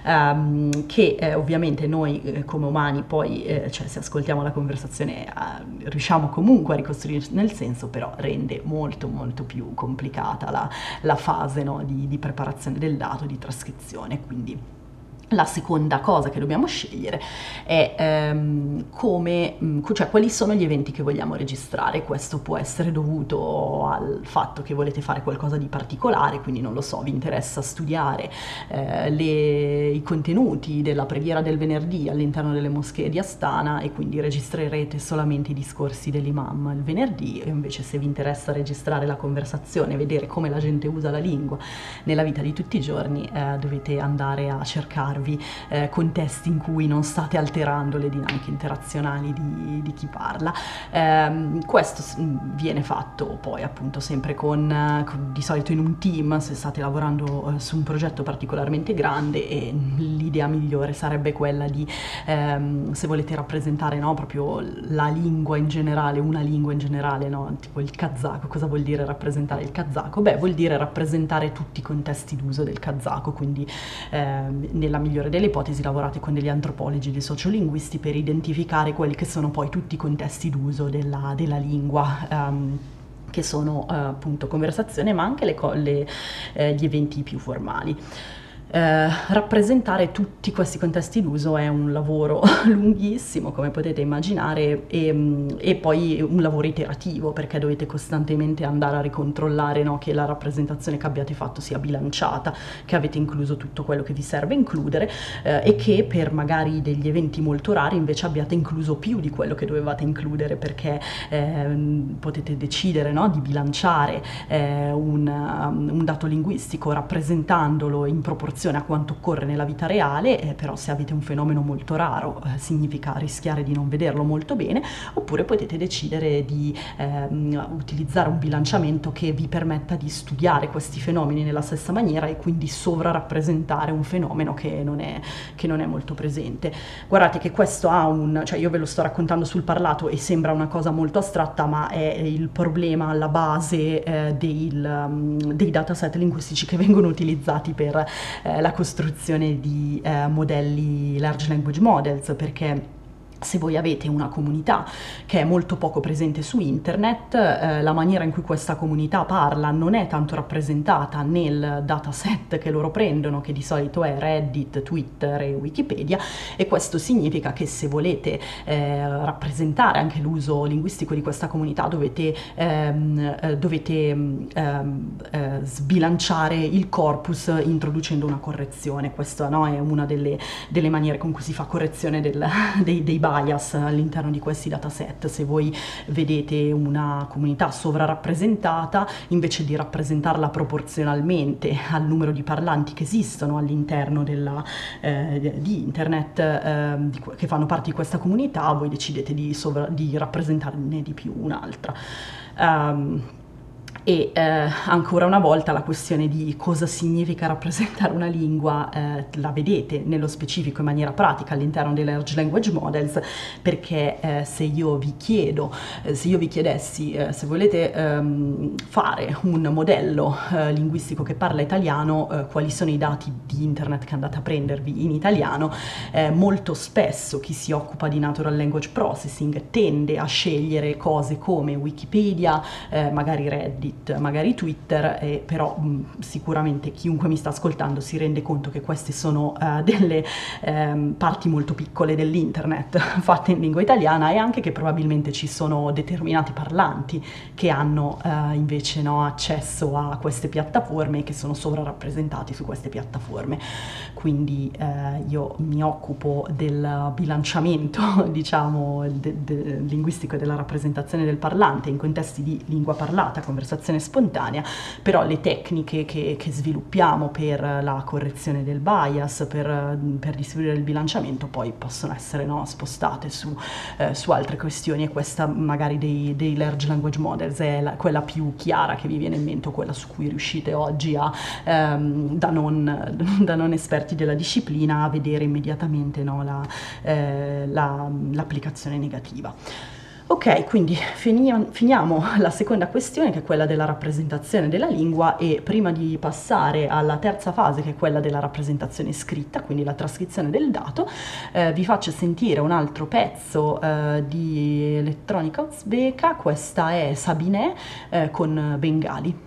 um, che eh, ovviamente noi eh, come umani poi eh, cioè se ascoltiamo la conversazione eh, riusciamo comunque a ricostruire nel senso, però rende molto molto più complicata la, la fase, no, di, di preparazione del dato, di trascrizione. Quindi la seconda cosa che dobbiamo scegliere è ehm, come, cioè quali sono gli eventi che vogliamo registrare. Questo può essere dovuto al fatto che volete fare qualcosa di particolare, quindi non lo so, vi interessa studiare eh, le, i contenuti della preghiera del venerdì all'interno delle moschee di Astana e quindi registrerete solamente i discorsi dell'imam il venerdì, e invece se vi interessa registrare la conversazione, vedere come la gente usa la lingua nella vita di tutti i giorni, eh, dovete andare a cercarvi Eh, contesti in cui non state alterando le dinamiche interazionali di, di chi parla. Eh, questo viene fatto poi appunto sempre con, con di solito in un team se state lavorando eh, su un progetto particolarmente grande, e l'idea migliore sarebbe quella di ehm, se volete rappresentare, no, proprio la lingua in generale, una lingua in generale, no, tipo il kazako. Cosa vuol dire rappresentare il kazako? Beh, vuol dire rappresentare tutti i contesti d'uso del kazako, quindi ehm, nella migliore delle ipotesi lavorate con degli antropologi, dei sociolinguisti per identificare quelli che sono poi tutti i contesti d'uso della, della lingua, um, che sono uh, appunto conversazione ma anche le, le, eh, gli eventi più formali. Eh, rappresentare tutti questi contesti d'uso è un lavoro lunghissimo, come potete immaginare, e, e poi un lavoro iterativo, perché dovete costantemente andare a ricontrollare, no, che la rappresentazione che abbiate fatto sia bilanciata, che avete incluso tutto quello che vi serve includere, eh, e che per magari degli eventi molto rari invece abbiate incluso più di quello che dovevate includere, perché eh, potete decidere, no, di bilanciare eh, un, um, un dato linguistico rappresentandolo in proporzione a quanto occorre nella vita reale, eh, però se avete un fenomeno molto raro eh, significa rischiare di non vederlo molto bene, oppure potete decidere di ehm, utilizzare un bilanciamento che vi permetta di studiare questi fenomeni nella stessa maniera e quindi sovrarappresentare un fenomeno che non è, che non è molto presente. Guardate che questo ha un, cioè io ve lo sto raccontando sul parlato e sembra una cosa molto astratta, ma è il problema alla base eh, del, um, dei dataset linguistici che vengono utilizzati per eh, la costruzione di eh, modelli large language models, perché se voi avete una comunità che è molto poco presente su internet, eh, la maniera in cui questa comunità parla non è tanto rappresentata nel dataset che loro prendono, che di solito è Reddit, Twitter e Wikipedia, e questo significa che se volete eh, rappresentare anche l'uso linguistico di questa comunità dovete, ehm, eh, dovete ehm, eh, sbilanciare il corpus introducendo una correzione. Questa, no, è una delle, delle maniere con cui si fa correzione del, dei, dei bias all'interno di questi dataset. Se voi vedete una comunità sovrarappresentata, invece di rappresentarla proporzionalmente al numero di parlanti che esistono all'interno della, eh, di internet eh, di, che fanno parte di questa comunità, voi decidete di, sovra, di rappresentarne di più un'altra. Um, E eh, ancora una volta la questione di cosa significa rappresentare una lingua eh, la vedete nello specifico in maniera pratica all'interno dei large language models, perché eh, se io vi chiedo, eh, se io vi chiedessi eh, se volete ehm, fare un modello eh, linguistico che parla italiano, eh, quali sono i dati di internet che andate a prendervi in italiano, eh, molto spesso chi si occupa di natural language processing tende a scegliere cose come Wikipedia, eh, magari Reddit, magari Twitter, eh, però mh, sicuramente chiunque mi sta ascoltando si rende conto che queste sono uh, delle um, parti molto piccole dell'internet fatte in lingua italiana, e anche che probabilmente ci sono determinati parlanti che hanno uh, invece no, accesso a queste piattaforme e che sono sovrarappresentati su queste piattaforme. Quindi uh, io mi occupo del bilanciamento diciamo de- de- linguistico e della rappresentazione del parlante in contesti di lingua parlata, conversazione spontanea, però le tecniche che, che sviluppiamo per la correzione del bias, per, per distribuire il bilanciamento, poi possono essere no, spostate su, eh, su altre questioni, e questa magari dei, dei large language models è la, quella più chiara che vi viene in mente, quella su cui riuscite oggi a, ehm, da, non, da non esperti della disciplina, a vedere immediatamente no, la, eh, la, l'applicazione negativa. Ok, quindi finiamo, finiamo la seconda questione, che è quella della rappresentazione della lingua, e prima di passare alla terza fase, che è quella della rappresentazione scritta, quindi la trascrizione del dato, eh, vi faccio sentire un altro pezzo eh, di elettronica uzbeka. Questa è Sabine eh, con Bengali.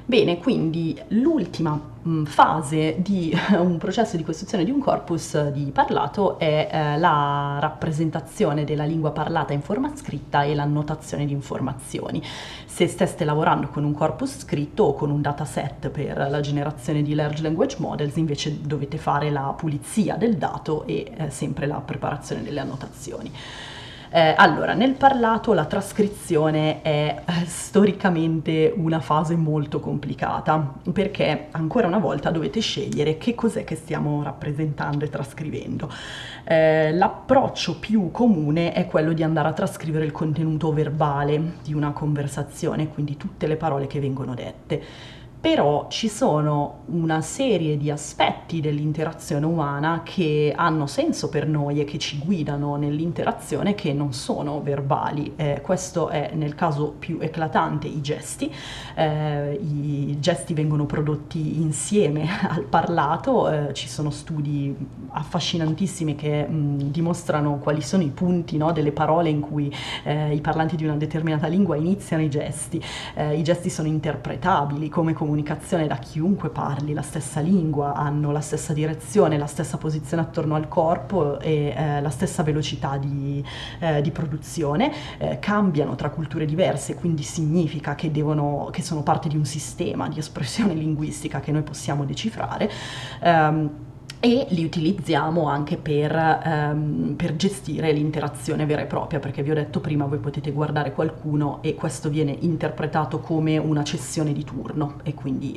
Bene, quindi l'ultima mh, fase di un processo di costruzione di un corpus di parlato è eh, la rappresentazione della lingua parlata in forma scritta e l'annotazione di informazioni. Se steste lavorando con un corpus scritto o con un dataset per la generazione di large language models, invece dovete fare la pulizia del dato e eh, sempre la preparazione delle annotazioni. Eh, allora, nel parlato la trascrizione è eh, storicamente una fase molto complicata, perché ancora una volta dovete scegliere che cos'è che stiamo rappresentando e trascrivendo. Eh, l'approccio più comune è quello di andare a trascrivere il contenuto verbale di una conversazione, quindi tutte le parole che vengono dette. Però ci sono una serie di aspetti dell'interazione umana che hanno senso per noi e che ci guidano nell'interazione che non sono verbali. Eh, questo è nel caso più eclatante i gesti. Eh, i gesti vengono prodotti insieme al parlato, eh, ci sono studi affascinantissimi che mh, dimostrano quali sono i punti, no, delle parole in cui eh, i parlanti di una determinata lingua iniziano i gesti. Eh, i gesti sono interpretabili come comunicazione da chiunque parli la stessa lingua, hanno la stessa direzione, la stessa posizione attorno al corpo e eh, la stessa velocità di, eh, di produzione, eh, cambiano tra culture diverse, quindi significa che, devono, che sono parte di un sistema di espressione linguistica che noi possiamo decifrare. Um, e li utilizziamo anche per, ehm, per gestire l'interazione vera e propria, perché vi ho detto prima, voi potete guardare qualcuno e questo viene interpretato come una cessione di turno e quindi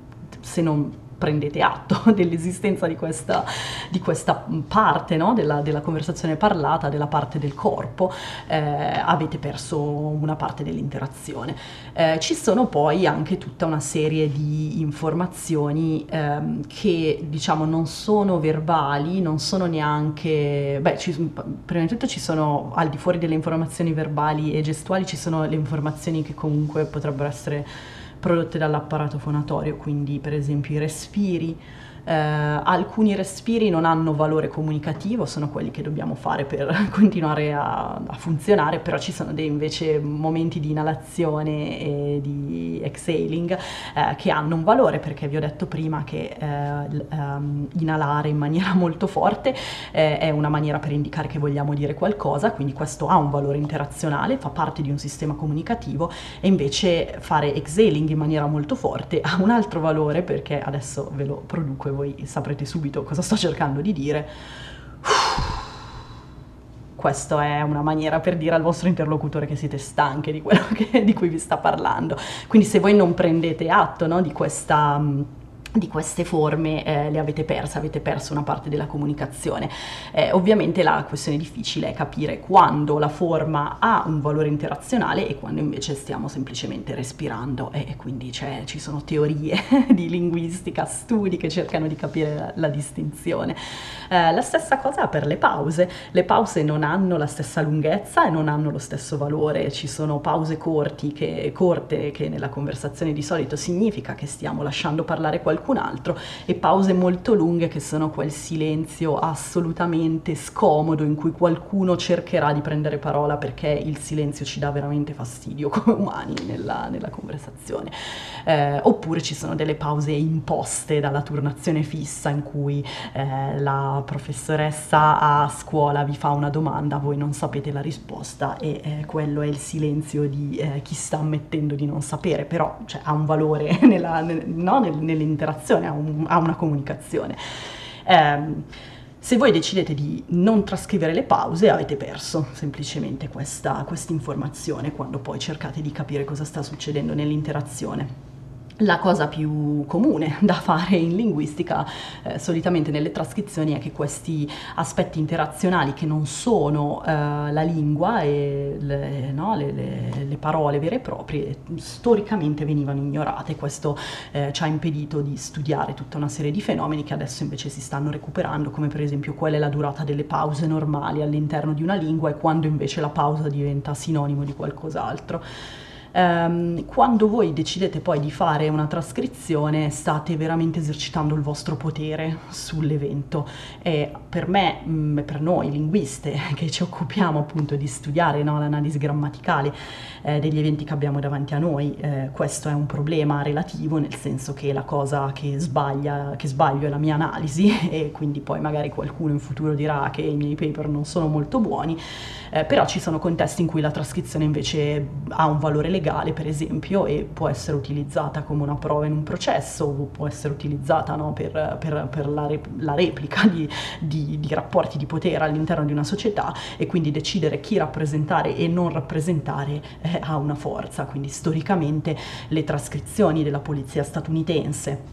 se non prendete atto dell'esistenza di questa, di questa parte, no, della, della conversazione parlata, della parte del corpo, eh, avete perso una parte dell'interazione. Eh, ci sono poi anche tutta una serie di informazioni ehm, che diciamo non sono verbali, non sono neanche, beh, ci, prima di tutto ci sono, al di fuori delle informazioni verbali e gestuali, ci sono le informazioni che comunque potrebbero essere prodotte dall'apparato fonatorio, quindi per esempio i respiri. Eh, alcuni respiri non hanno valore comunicativo, sono quelli che dobbiamo fare per continuare a, a funzionare, però ci sono dei invece momenti di inalazione e di exhaling eh, che hanno un valore, perché vi ho detto prima che eh, um, inalare in maniera molto forte eh, è una maniera per indicare che vogliamo dire qualcosa, quindi questo ha un valore interazionale, fa parte di un sistema comunicativo, e invece fare exhaling in maniera molto forte ha un altro valore, perché adesso ve lo produco e voi saprete subito cosa sto cercando di dire. Questa è una maniera per dire al vostro interlocutore che siete stanche di quello che, di cui vi sta parlando. Quindi se voi non prendete atto, no, di questa... di queste forme eh, le avete perse, avete perso una parte della comunicazione. Eh, ovviamente la questione difficile è capire quando la forma ha un valore interazionale e quando invece stiamo semplicemente respirando, e, e quindi ci sono teorie di linguistica, studi che cercano di capire la, la distinzione. Eh, la stessa cosa per le pause. Le pause non hanno la stessa lunghezza e non hanno lo stesso valore. Ci sono pause corti che, corte che nella conversazione di solito significa che stiamo lasciando parlare qualcuno altro, e pause molto lunghe che sono quel silenzio assolutamente scomodo in cui qualcuno cercherà di prendere parola perché il silenzio ci dà veramente fastidio come umani nella, nella conversazione. Eh, oppure ci sono delle pause imposte dalla turnazione fissa in cui eh, la professoressa a scuola vi fa una domanda, voi non sapete la risposta e eh, quello è il silenzio di eh, chi sta ammettendo di non sapere, però cioè, ha un valore nella, nel, no, nel, nell'interazione, ha, un, ha una comunicazione. Um, se voi decidete di non trascrivere le pause, avete perso semplicemente questa informazione quando poi cercate di capire cosa sta succedendo nell'interazione. La cosa più comune da fare in linguistica, eh, solitamente nelle trascrizioni, è che questi aspetti interazionali che non sono eh, la lingua e le, no, le, le, le parole vere e proprie, storicamente venivano ignorate. Questo eh, ci ha impedito di studiare tutta una serie di fenomeni che adesso invece si stanno recuperando, come per esempio qual è la durata delle pause normali all'interno di una lingua e quando invece la pausa diventa sinonimo di qualcos'altro. Ehm, quando voi decidete poi di fare una trascrizione, state veramente esercitando il vostro potere sull'evento. E per me, mh, e per noi linguiste che ci occupiamo appunto di studiare, no, l'analisi grammaticale eh, degli eventi che abbiamo davanti a noi, eh, questo è un problema relativo, nel senso che la cosa che sbaglia, che sbaglio è la mia analisi e quindi poi magari qualcuno in futuro dirà che i miei paper non sono molto buoni, eh, però ci sono contesti in cui la trascrizione invece ha un valore legale, per esempio, e può essere utilizzata come una prova in un processo, o può essere utilizzata, no, per, per, per la, rep- la replica di, di, di rapporti di potere all'interno di una società, e quindi decidere chi rappresentare e non rappresentare eh, ha una forza. Quindi storicamente le trascrizioni della polizia statunitense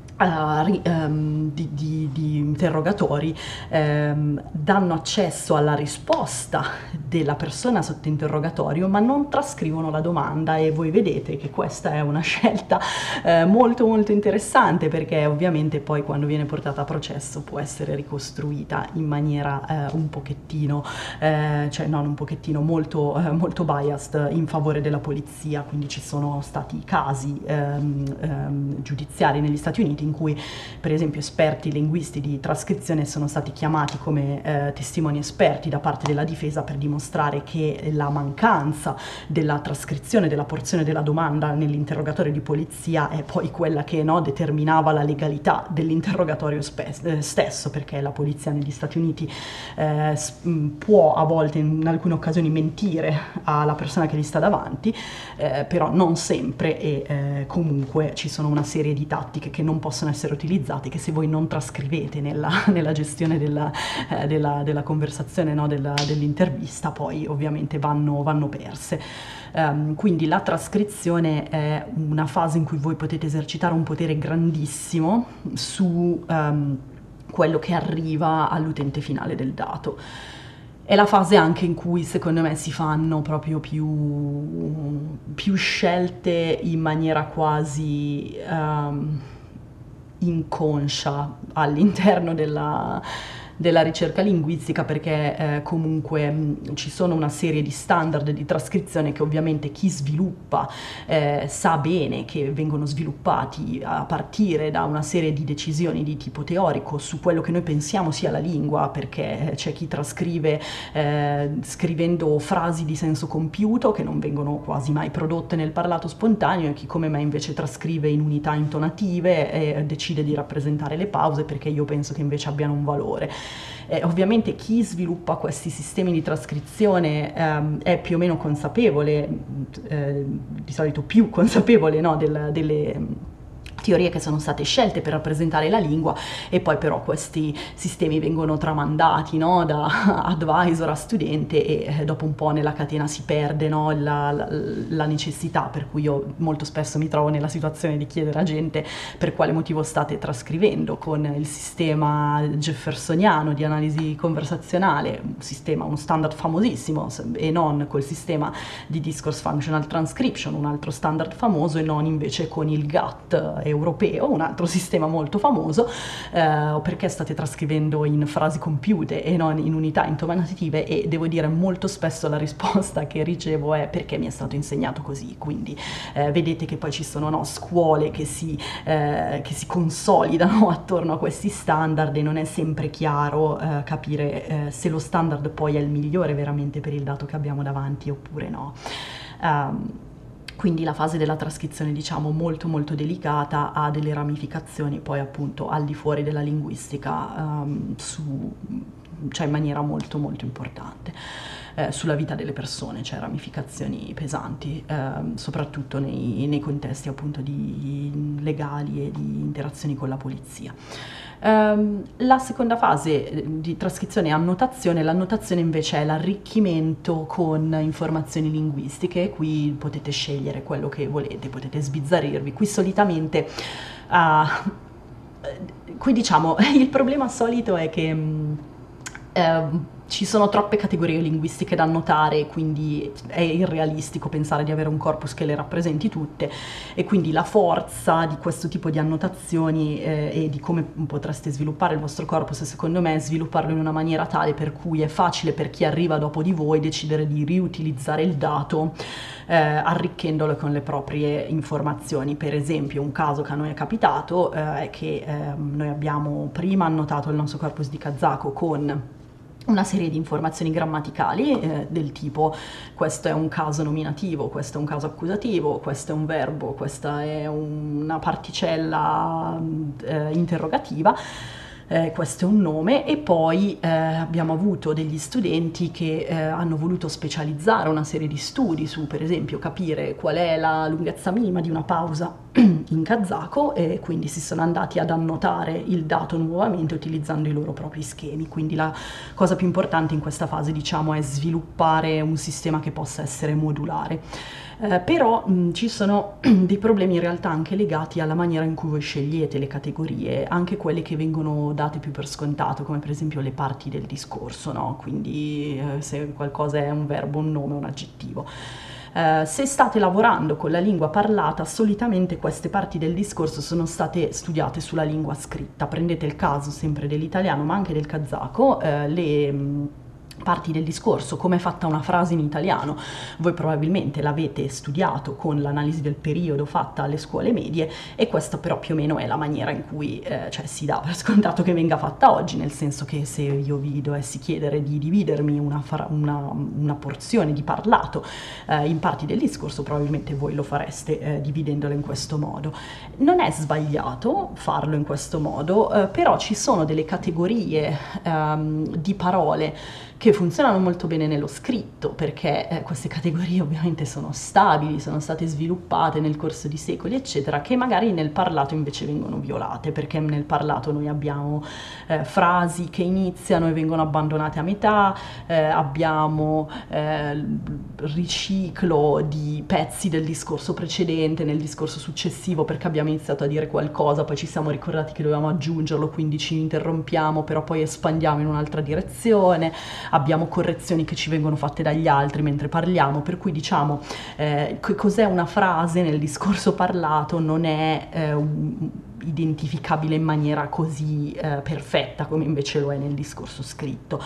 Uh, ri- ehm, di, di- di interrogatori ehm, danno accesso alla risposta della persona sotto interrogatorio, ma non trascrivono la domanda, e voi vedete che questa è una scelta eh, molto molto interessante, perché ovviamente poi quando viene portata a processo può essere ricostruita in maniera eh, un pochettino, eh, cioè non un pochettino, molto, eh, molto biased in favore della polizia. Quindi ci sono stati casi ehm, ehm, giudiziari negli Stati Uniti in cui per esempio esperti linguisti di trascrizione sono stati chiamati come eh, testimoni esperti da parte della difesa per dimostrare che la mancanza della trascrizione della porzione della domanda nell'interrogatorio di polizia è poi quella che, no, determinava la legalità dell'interrogatorio spe- eh, stesso, perché la polizia negli Stati Uniti eh, può a volte, in alcune occasioni, mentire alla persona che gli sta davanti, eh, però non sempre, e eh, comunque ci sono una serie di tattiche che non possono essere utilizzate, che se voi non trascrivete nella, nella gestione della, eh, della, della conversazione, no, della, dell'intervista, poi ovviamente vanno, vanno perse. Um, quindi la trascrizione è una fase in cui voi potete esercitare un potere grandissimo su um, quello che arriva all'utente finale del dato. È la fase anche in cui secondo me si fanno proprio più, più scelte in maniera quasi um, inconscia all'interno della, della ricerca linguistica, perché eh, comunque mh, ci sono una serie di standard di trascrizione che ovviamente chi sviluppa eh, sa bene che vengono sviluppati a partire da una serie di decisioni di tipo teorico su quello che noi pensiamo sia la lingua, perché c'è chi trascrive eh, scrivendo frasi di senso compiuto che non vengono quasi mai prodotte nel parlato spontaneo, e chi come me invece trascrive in unità intonative e decide di rappresentare le pause perché io penso che invece abbiano un valore. Eh, ovviamente chi sviluppa questi sistemi di trascrizione ehm, è più o meno consapevole, eh, di solito più consapevole, no, del, delle teorie che sono state scelte per rappresentare la lingua, e poi però questi sistemi vengono tramandati, no, da advisor a studente, e dopo un po' nella catena si perde, no, la, la, la necessità, per cui io molto spesso mi trovo nella situazione di chiedere a gente per quale motivo state trascrivendo con il sistema jeffersoniano di analisi conversazionale, un sistema, uno standard famosissimo, e non col sistema di discourse functional transcription, un altro standard famoso, e non invece con il G A T europeo, un altro sistema molto famoso, eh, o perché state trascrivendo in frasi compiute e non in unità intonative. E devo dire, molto spesso la risposta che ricevo è perché mi è stato insegnato così. Quindi eh, vedete che poi ci sono, no, scuole che si, eh, che si consolidano attorno a questi standard, e non è sempre chiaro eh, capire eh, se lo standard poi è il migliore veramente per il dato che abbiamo davanti oppure no. Um, Quindi la fase della trascrizione, diciamo, molto molto delicata, ha delle ramificazioni poi appunto al di fuori della linguistica, um, su, cioè in maniera molto molto importante. Eh, sulla vita delle persone c'è ramificazioni pesanti, ehm, soprattutto nei, nei contesti appunto di legali e di interazioni con la polizia. Um, la seconda fase di trascrizione e annotazione. L'annotazione invece è l'arricchimento con informazioni linguistiche. Qui potete scegliere quello che volete, potete sbizzarrirvi. Qui solitamente, uh, qui diciamo, il problema solito è che uh, ci sono troppe categorie linguistiche da annotare, quindi è irrealistico pensare di avere un corpus che le rappresenti tutte, e quindi la forza di questo tipo di annotazioni eh, e di come potreste sviluppare il vostro corpus, secondo me, è svilupparlo in una maniera tale per cui è facile per chi arriva dopo di voi decidere di riutilizzare il dato eh, arricchendolo con le proprie informazioni. Per esempio, un caso che a noi è capitato eh, è che eh, noi abbiamo prima annotato il nostro corpus di kazako con una serie di informazioni grammaticali eh, del tipo: questo è un caso nominativo, questo è un caso accusativo, questo è un verbo, questa è una particella eh, interrogativa, eh, questo è un nome. E poi eh, abbiamo avuto degli studenti che eh, hanno voluto specializzare una serie di studi su, per esempio, capire qual è la lunghezza minima di una pausa in kazako, e quindi si sono andati ad annotare il dato nuovamente utilizzando i loro propri schemi. Quindi la cosa più importante in questa fase, diciamo, è sviluppare un sistema che possa essere modulare. Eh, però mh, ci sono dei problemi in realtà anche legati alla maniera in cui voi scegliete le categorie, anche quelle che vengono date più per scontato, come per esempio le parti del discorso, no? Quindi eh, se qualcosa è un verbo, un nome, un aggettivo. Uh, se state lavorando con la lingua parlata, solitamente queste parti del discorso sono state studiate sulla lingua scritta. Prendete il caso sempre dell'italiano, ma anche del kazako, uh, le mh, parti del discorso, come è fatta una frase in italiano, voi probabilmente l'avete studiato con l'analisi del periodo fatta alle scuole medie, e questa però più o meno è la maniera in cui eh, cioè, si dà per scontato che venga fatta oggi, nel senso che se io vi dovessi chiedere di dividermi una, una, una porzione di parlato eh, in parti del discorso, probabilmente voi lo fareste eh, dividendolo in questo modo. Non è sbagliato farlo in questo modo, eh, però ci sono delle categorie ehm, di parole che funzionano molto bene nello scritto, perché eh, queste categorie ovviamente sono stabili, sono state sviluppate nel corso di secoli, eccetera, che magari nel parlato invece vengono violate, perché nel parlato noi abbiamo eh, frasi che iniziano e vengono abbandonate a metà, eh, abbiamo eh, riciclo di pezzi del discorso precedente nel discorso successivo, perché abbiamo iniziato a dire qualcosa, poi ci siamo ricordati che dovevamo aggiungerlo, quindi ci interrompiamo, però poi espandiamo in un'altra direzione. Abbiamo correzioni che ci vengono fatte dagli altri mentre parliamo, per cui diciamo eh, cos'è una frase nel discorso parlato non è eh, un, identificabile in maniera così eh, perfetta come invece lo è nel discorso scritto.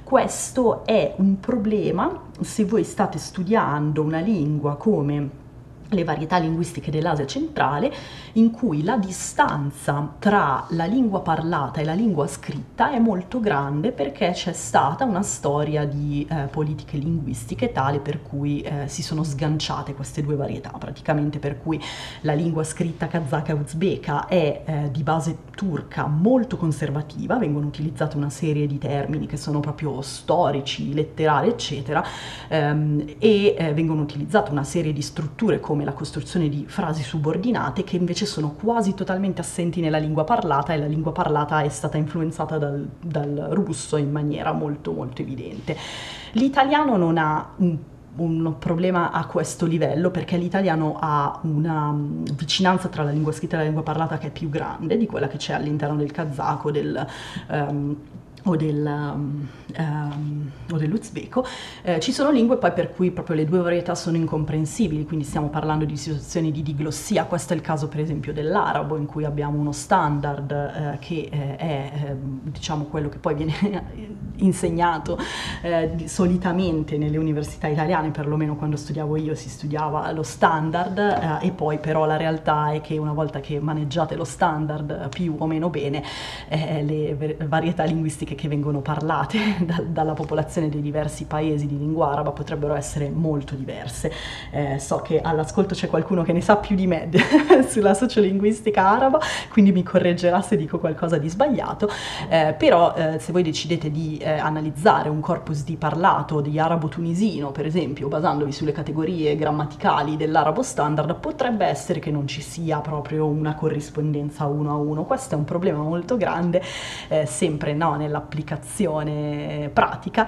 Questo è un problema se voi state studiando una lingua come le varietà linguistiche dell'Asia centrale, in cui la distanza tra la lingua parlata e la lingua scritta è molto grande, perché c'è stata una storia di eh, politiche linguistiche tale per cui eh, si sono sganciate queste due varietà, praticamente, per cui la lingua scritta kazaka e uzbeka è eh, di base turca molto conservativa, vengono utilizzate una serie di termini che sono proprio storici, letterari, eccetera, ehm, e eh, vengono utilizzate una serie di strutture come la costruzione di frasi subordinate, che invece sono quasi totalmente assenti nella lingua parlata, e la lingua parlata è stata influenzata dal, dal russo in maniera molto molto evidente. L'italiano non ha un un problema a questo livello, perché l'italiano ha una vicinanza tra la lingua scritta e la lingua parlata che è più grande di quella che c'è all'interno del kazako, del um, o, del, um, um, o dell'uzbeko. Eh, ci sono lingue poi per cui proprio le due varietà sono incomprensibili, quindi stiamo parlando di situazioni di diglossia. Questo è il caso per esempio dell'arabo, in cui abbiamo uno standard eh, che eh, è eh, diciamo quello che poi viene insegnato eh, solitamente nelle università italiane, perlomeno quando studiavo io si studiava lo standard, eh, e poi però la realtà è che una volta che maneggiate lo standard più o meno bene, eh, le varietà linguistiche che vengono parlate da, dalla popolazione dei diversi paesi di lingua araba potrebbero essere molto diverse. Eh, so che all'ascolto c'è qualcuno che ne sa più di me sulla sociolinguistica araba, quindi mi correggerà se dico qualcosa di sbagliato, eh, però eh, se voi decidete di eh, analizzare un corpus di parlato di arabo tunisino, per esempio, basandovi sulle categorie grammaticali dell'arabo standard, potrebbe essere che non ci sia proprio una corrispondenza uno a uno. Questo è un problema molto grande, eh, sempre no, nella applicazione pratica,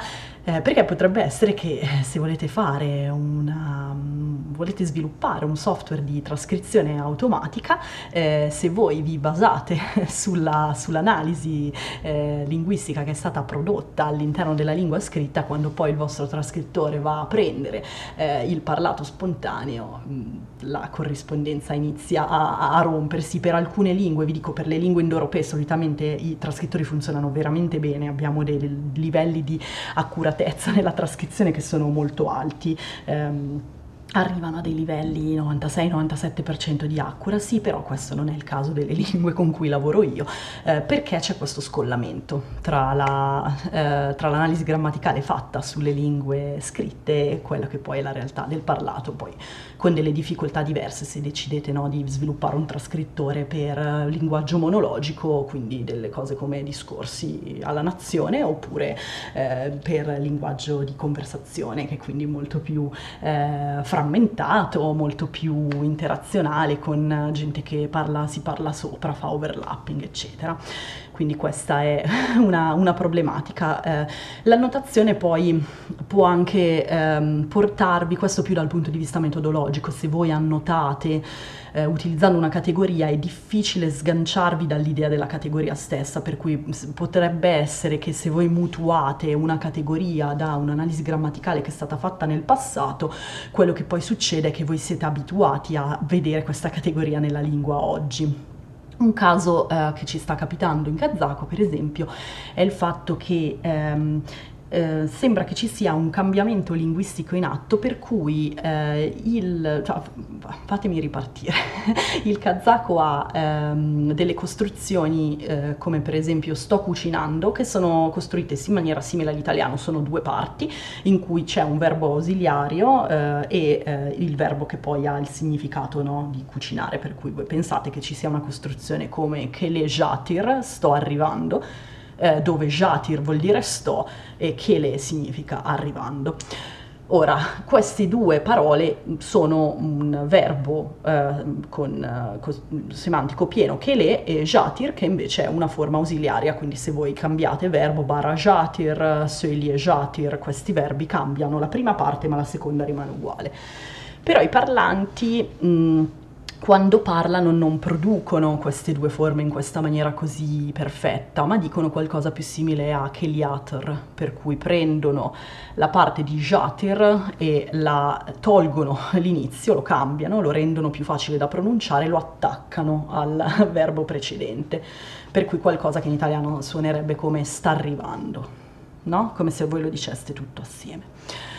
Eh, perché potrebbe essere che eh, se volete fare una, mm, volete sviluppare un software di trascrizione automatica, eh, se voi vi basate sulla, sull'analisi eh, linguistica che è stata prodotta all'interno della lingua scritta, quando poi il vostro trascrittore va a prendere eh, il parlato spontaneo, mh, la corrispondenza inizia a, a rompersi. Per alcune lingue, vi dico, per le lingue indoeuropee solitamente i trascrittori funzionano veramente bene, abbiamo dei livelli di accuratezza nella trascrizione che sono molto alti, ehm, arrivano a dei livelli novantasei novantasette per cento di accuracy, però questo non è il caso delle lingue con cui lavoro io, eh, perché c'è questo scollamento tra, la, eh, tra l'analisi grammaticale fatta sulle lingue scritte e quella che poi è la realtà del parlato, poi con delle difficoltà diverse se decidete, no, di sviluppare un trascrittore per eh, linguaggio monologico, quindi delle cose come discorsi alla nazione, oppure eh, per linguaggio di conversazione, che è quindi molto più eh, frammentato, molto più interazionale, con gente che parla, si parla sopra, fa overlapping, eccetera. Quindi questa è una, una problematica. Eh, l'annotazione poi può anche ehm, portarvi, questo più dal punto di vista metodologico, se voi annotate eh, utilizzando una categoria è difficile sganciarvi dall'idea della categoria stessa, per cui potrebbe essere che se voi mutuate una categoria da un'analisi grammaticale che è stata fatta nel passato, quello che poi succede è che voi siete abituati a vedere questa categoria nella lingua oggi. Un caso eh, che ci sta capitando in kazako, per esempio, è il fatto che ehm, eh, sembra che ci sia un cambiamento linguistico in atto, per cui eh, il... Cioè, fatemi ripartire. Il kazako ha ehm, delle costruzioni eh, come per esempio sto cucinando, che sono costruite in maniera simile all'italiano, sono due parti in cui c'è un verbo ausiliario eh, e eh, il verbo che poi ha il significato, no, di cucinare, per cui voi pensate che ci sia una costruzione come kele jatir, sto arrivando, eh, dove jatir vuol dire sto e kele significa arrivando. Ora, queste due parole sono un verbo eh, con eh, semantico pieno, kele, e jatir, che invece è una forma ausiliaria, quindi se voi cambiate verbo, bara jatir, söylye jatir, questi verbi cambiano la prima parte ma la seconda rimane uguale. Però i parlanti mh, quando parlano non producono queste due forme in questa maniera così perfetta, ma dicono qualcosa più simile a keliatr, per cui prendono la parte di jatir e la tolgono l'inizio, lo cambiano, lo rendono più facile da pronunciare, lo attaccano al verbo precedente, per cui qualcosa che in italiano suonerebbe come sta arrivando, no? Come se voi lo diceste tutto assieme.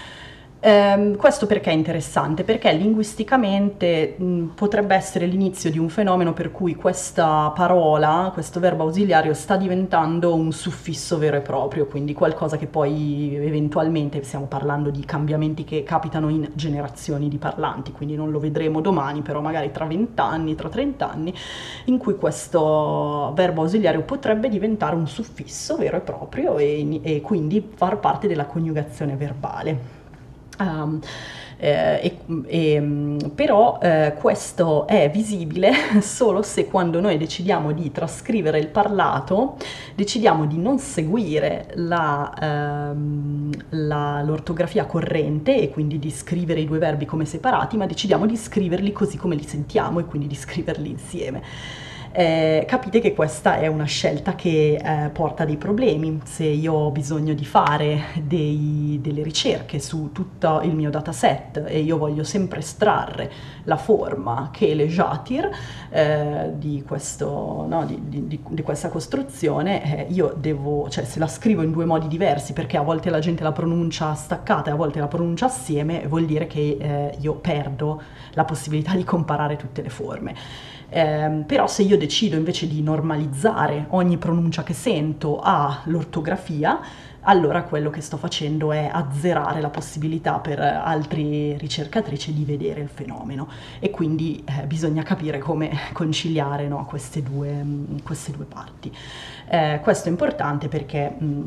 Um, questo perché è interessante? Perché linguisticamente mh, potrebbe essere l'inizio di un fenomeno per cui questa parola, questo verbo ausiliario, sta diventando un suffisso vero e proprio, quindi qualcosa che poi eventualmente, stiamo parlando di cambiamenti che capitano in generazioni di parlanti, quindi non lo vedremo domani, però magari tra vent'anni, tra trent'anni, in cui questo verbo ausiliario potrebbe diventare un suffisso vero e proprio e, e quindi far parte della coniugazione verbale. Um, eh, e, e, però eh, questo è visibile solo se, quando noi decidiamo di trascrivere il parlato, decidiamo di non seguire la, ehm, la, l'ortografia corrente e quindi di scrivere i due verbi come separati, ma decidiamo di scriverli così come li sentiamo e quindi di scriverli insieme. Eh, capite che questa è una scelta che eh, porta dei problemi. Se io ho bisogno di fare dei, delle ricerche su tutto il mio dataset e io voglio sempre estrarre la forma kele jatir eh, di, questo, no, di, di, di questa costruzione, eh, io devo, cioè se la scrivo in due modi diversi, perché a volte la gente la pronuncia staccata e a volte la pronuncia assieme, vuol dire che eh, io perdo la possibilità di comparare tutte le forme. Eh, però se io decido invece di normalizzare ogni pronuncia che sento all'ortografia, allora quello che sto facendo è azzerare la possibilità per altre ricercatrici di vedere il fenomeno, e quindi eh, bisogna capire come conciliare, no, queste, due, queste due parti. Eh, questo è importante perché mh,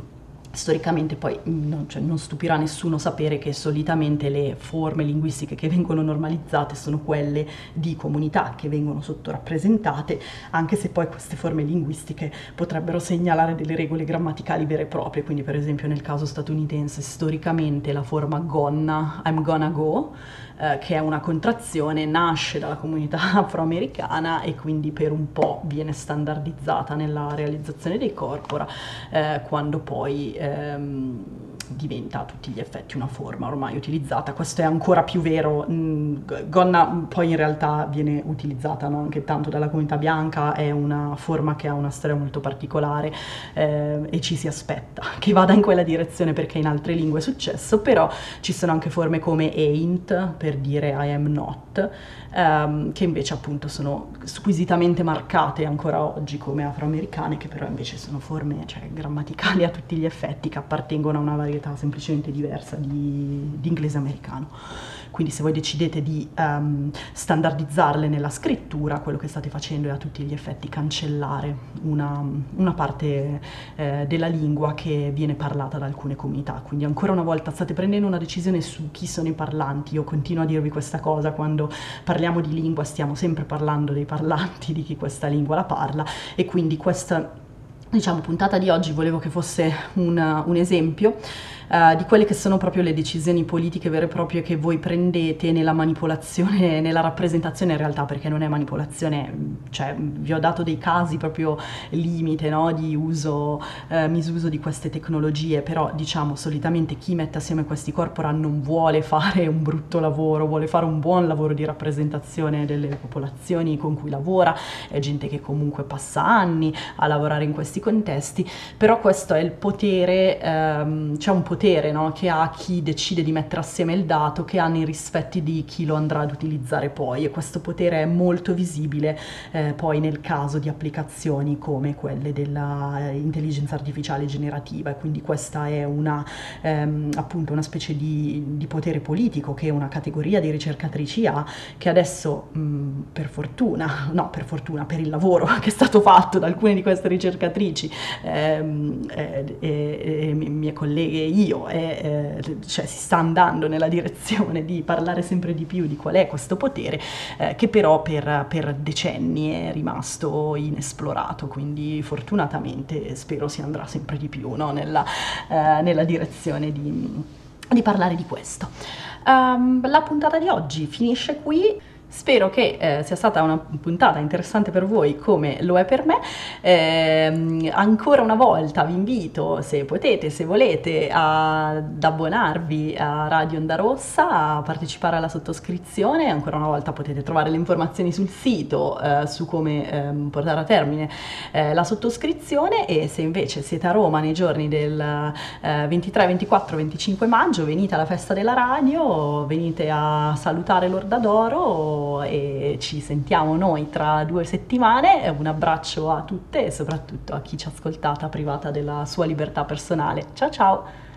Storicamente poi non, cioè, non stupirà nessuno sapere che solitamente le forme linguistiche che vengono normalizzate sono quelle di comunità che vengono sottorappresentate, anche se poi queste forme linguistiche potrebbero segnalare delle regole grammaticali vere e proprie. Quindi per esempio nel caso statunitense storicamente la forma gonna, I'm gonna go, eh, che è una contrazione, nasce dalla comunità afroamericana e quindi per un po' viene standardizzata nella realizzazione dei corpora, eh, quando poi ehm, diventa a tutti gli effetti una forma ormai utilizzata. Questo è ancora più vero, mh, gonna poi in realtà viene utilizzata, no, anche tanto dalla comunità bianca, è una forma che ha una storia molto particolare, eh, e ci si aspetta che vada in quella direzione perché in altre lingue è successo, però ci sono anche forme come ain't per dire I am not, ehm, che invece appunto sono squisitamente marcate ancora oggi come afroamericane, che però invece sono forme, cioè, grammaticali a tutti gli effetti, che appartengono a una varietà semplicemente diversa di, di inglese americano. Quindi se voi decidete di um, standardizzarle nella scrittura, quello che state facendo è a tutti gli effetti cancellare una, una parte eh, della lingua che viene parlata da alcune comunità. Quindi ancora una volta state prendendo una decisione su chi sono i parlanti. Io continuo a dirvi questa cosa: quando parliamo di lingua stiamo sempre parlando dei parlanti, di chi questa lingua la parla, e quindi questa, diciamo, puntata di oggi volevo che fosse un, un esempio uh, di quelle che sono proprio le decisioni politiche vere e proprie che voi prendete nella manipolazione, nella rappresentazione in realtà, perché non è manipolazione, cioè vi ho dato dei casi proprio limite, no, di uso, uh, misuso di queste tecnologie, però diciamo solitamente chi mette assieme questi corpora non vuole fare un brutto lavoro, vuole fare un buon lavoro di rappresentazione delle popolazioni con cui lavora, è gente che comunque passa anni a lavorare in questi contesti, però questo è il potere, ehm, c'è un potere, no, che ha chi decide di mettere assieme il dato, che ha nei rispetti di chi lo andrà ad utilizzare poi, e questo potere è molto visibile eh, poi nel caso di applicazioni come quelle dell'intelligenza artificiale generativa, e quindi questa è una, ehm, appunto una specie di, di potere politico che una categoria di ricercatrici ha, che adesso mh, per fortuna, no per fortuna, per il lavoro che è stato fatto da alcune di queste ricercatrici, ehm, eh, eh, eh, mie colleghe e io, eh, eh, cioè si sta andando nella direzione di parlare sempre di più di qual è questo potere, eh, che però per, per decenni è rimasto inesplorato, quindi fortunatamente spero si andrà sempre di più, no, nella, eh, nella direzione di, di parlare di questo. Um, la puntata di oggi finisce qui. Spero che eh, sia stata una puntata interessante per voi come lo è per me. Eh, ancora una volta vi invito, se potete, se volete, ad abbonarvi a Radio Onda Rossa, a partecipare alla sottoscrizione. Ancora una volta potete trovare le informazioni sul sito eh, su come eh, portare a termine eh, la sottoscrizione, e se invece siete a Roma nei giorni del eh, ventitré, ventiquattro, venticinque maggio, venite alla festa della radio, venite a salutare l'Orda d'Oro e ci sentiamo noi tra due settimane. Un abbraccio a tutte e soprattutto a chi ci ha ascoltata privata della sua libertà personale. Ciao ciao!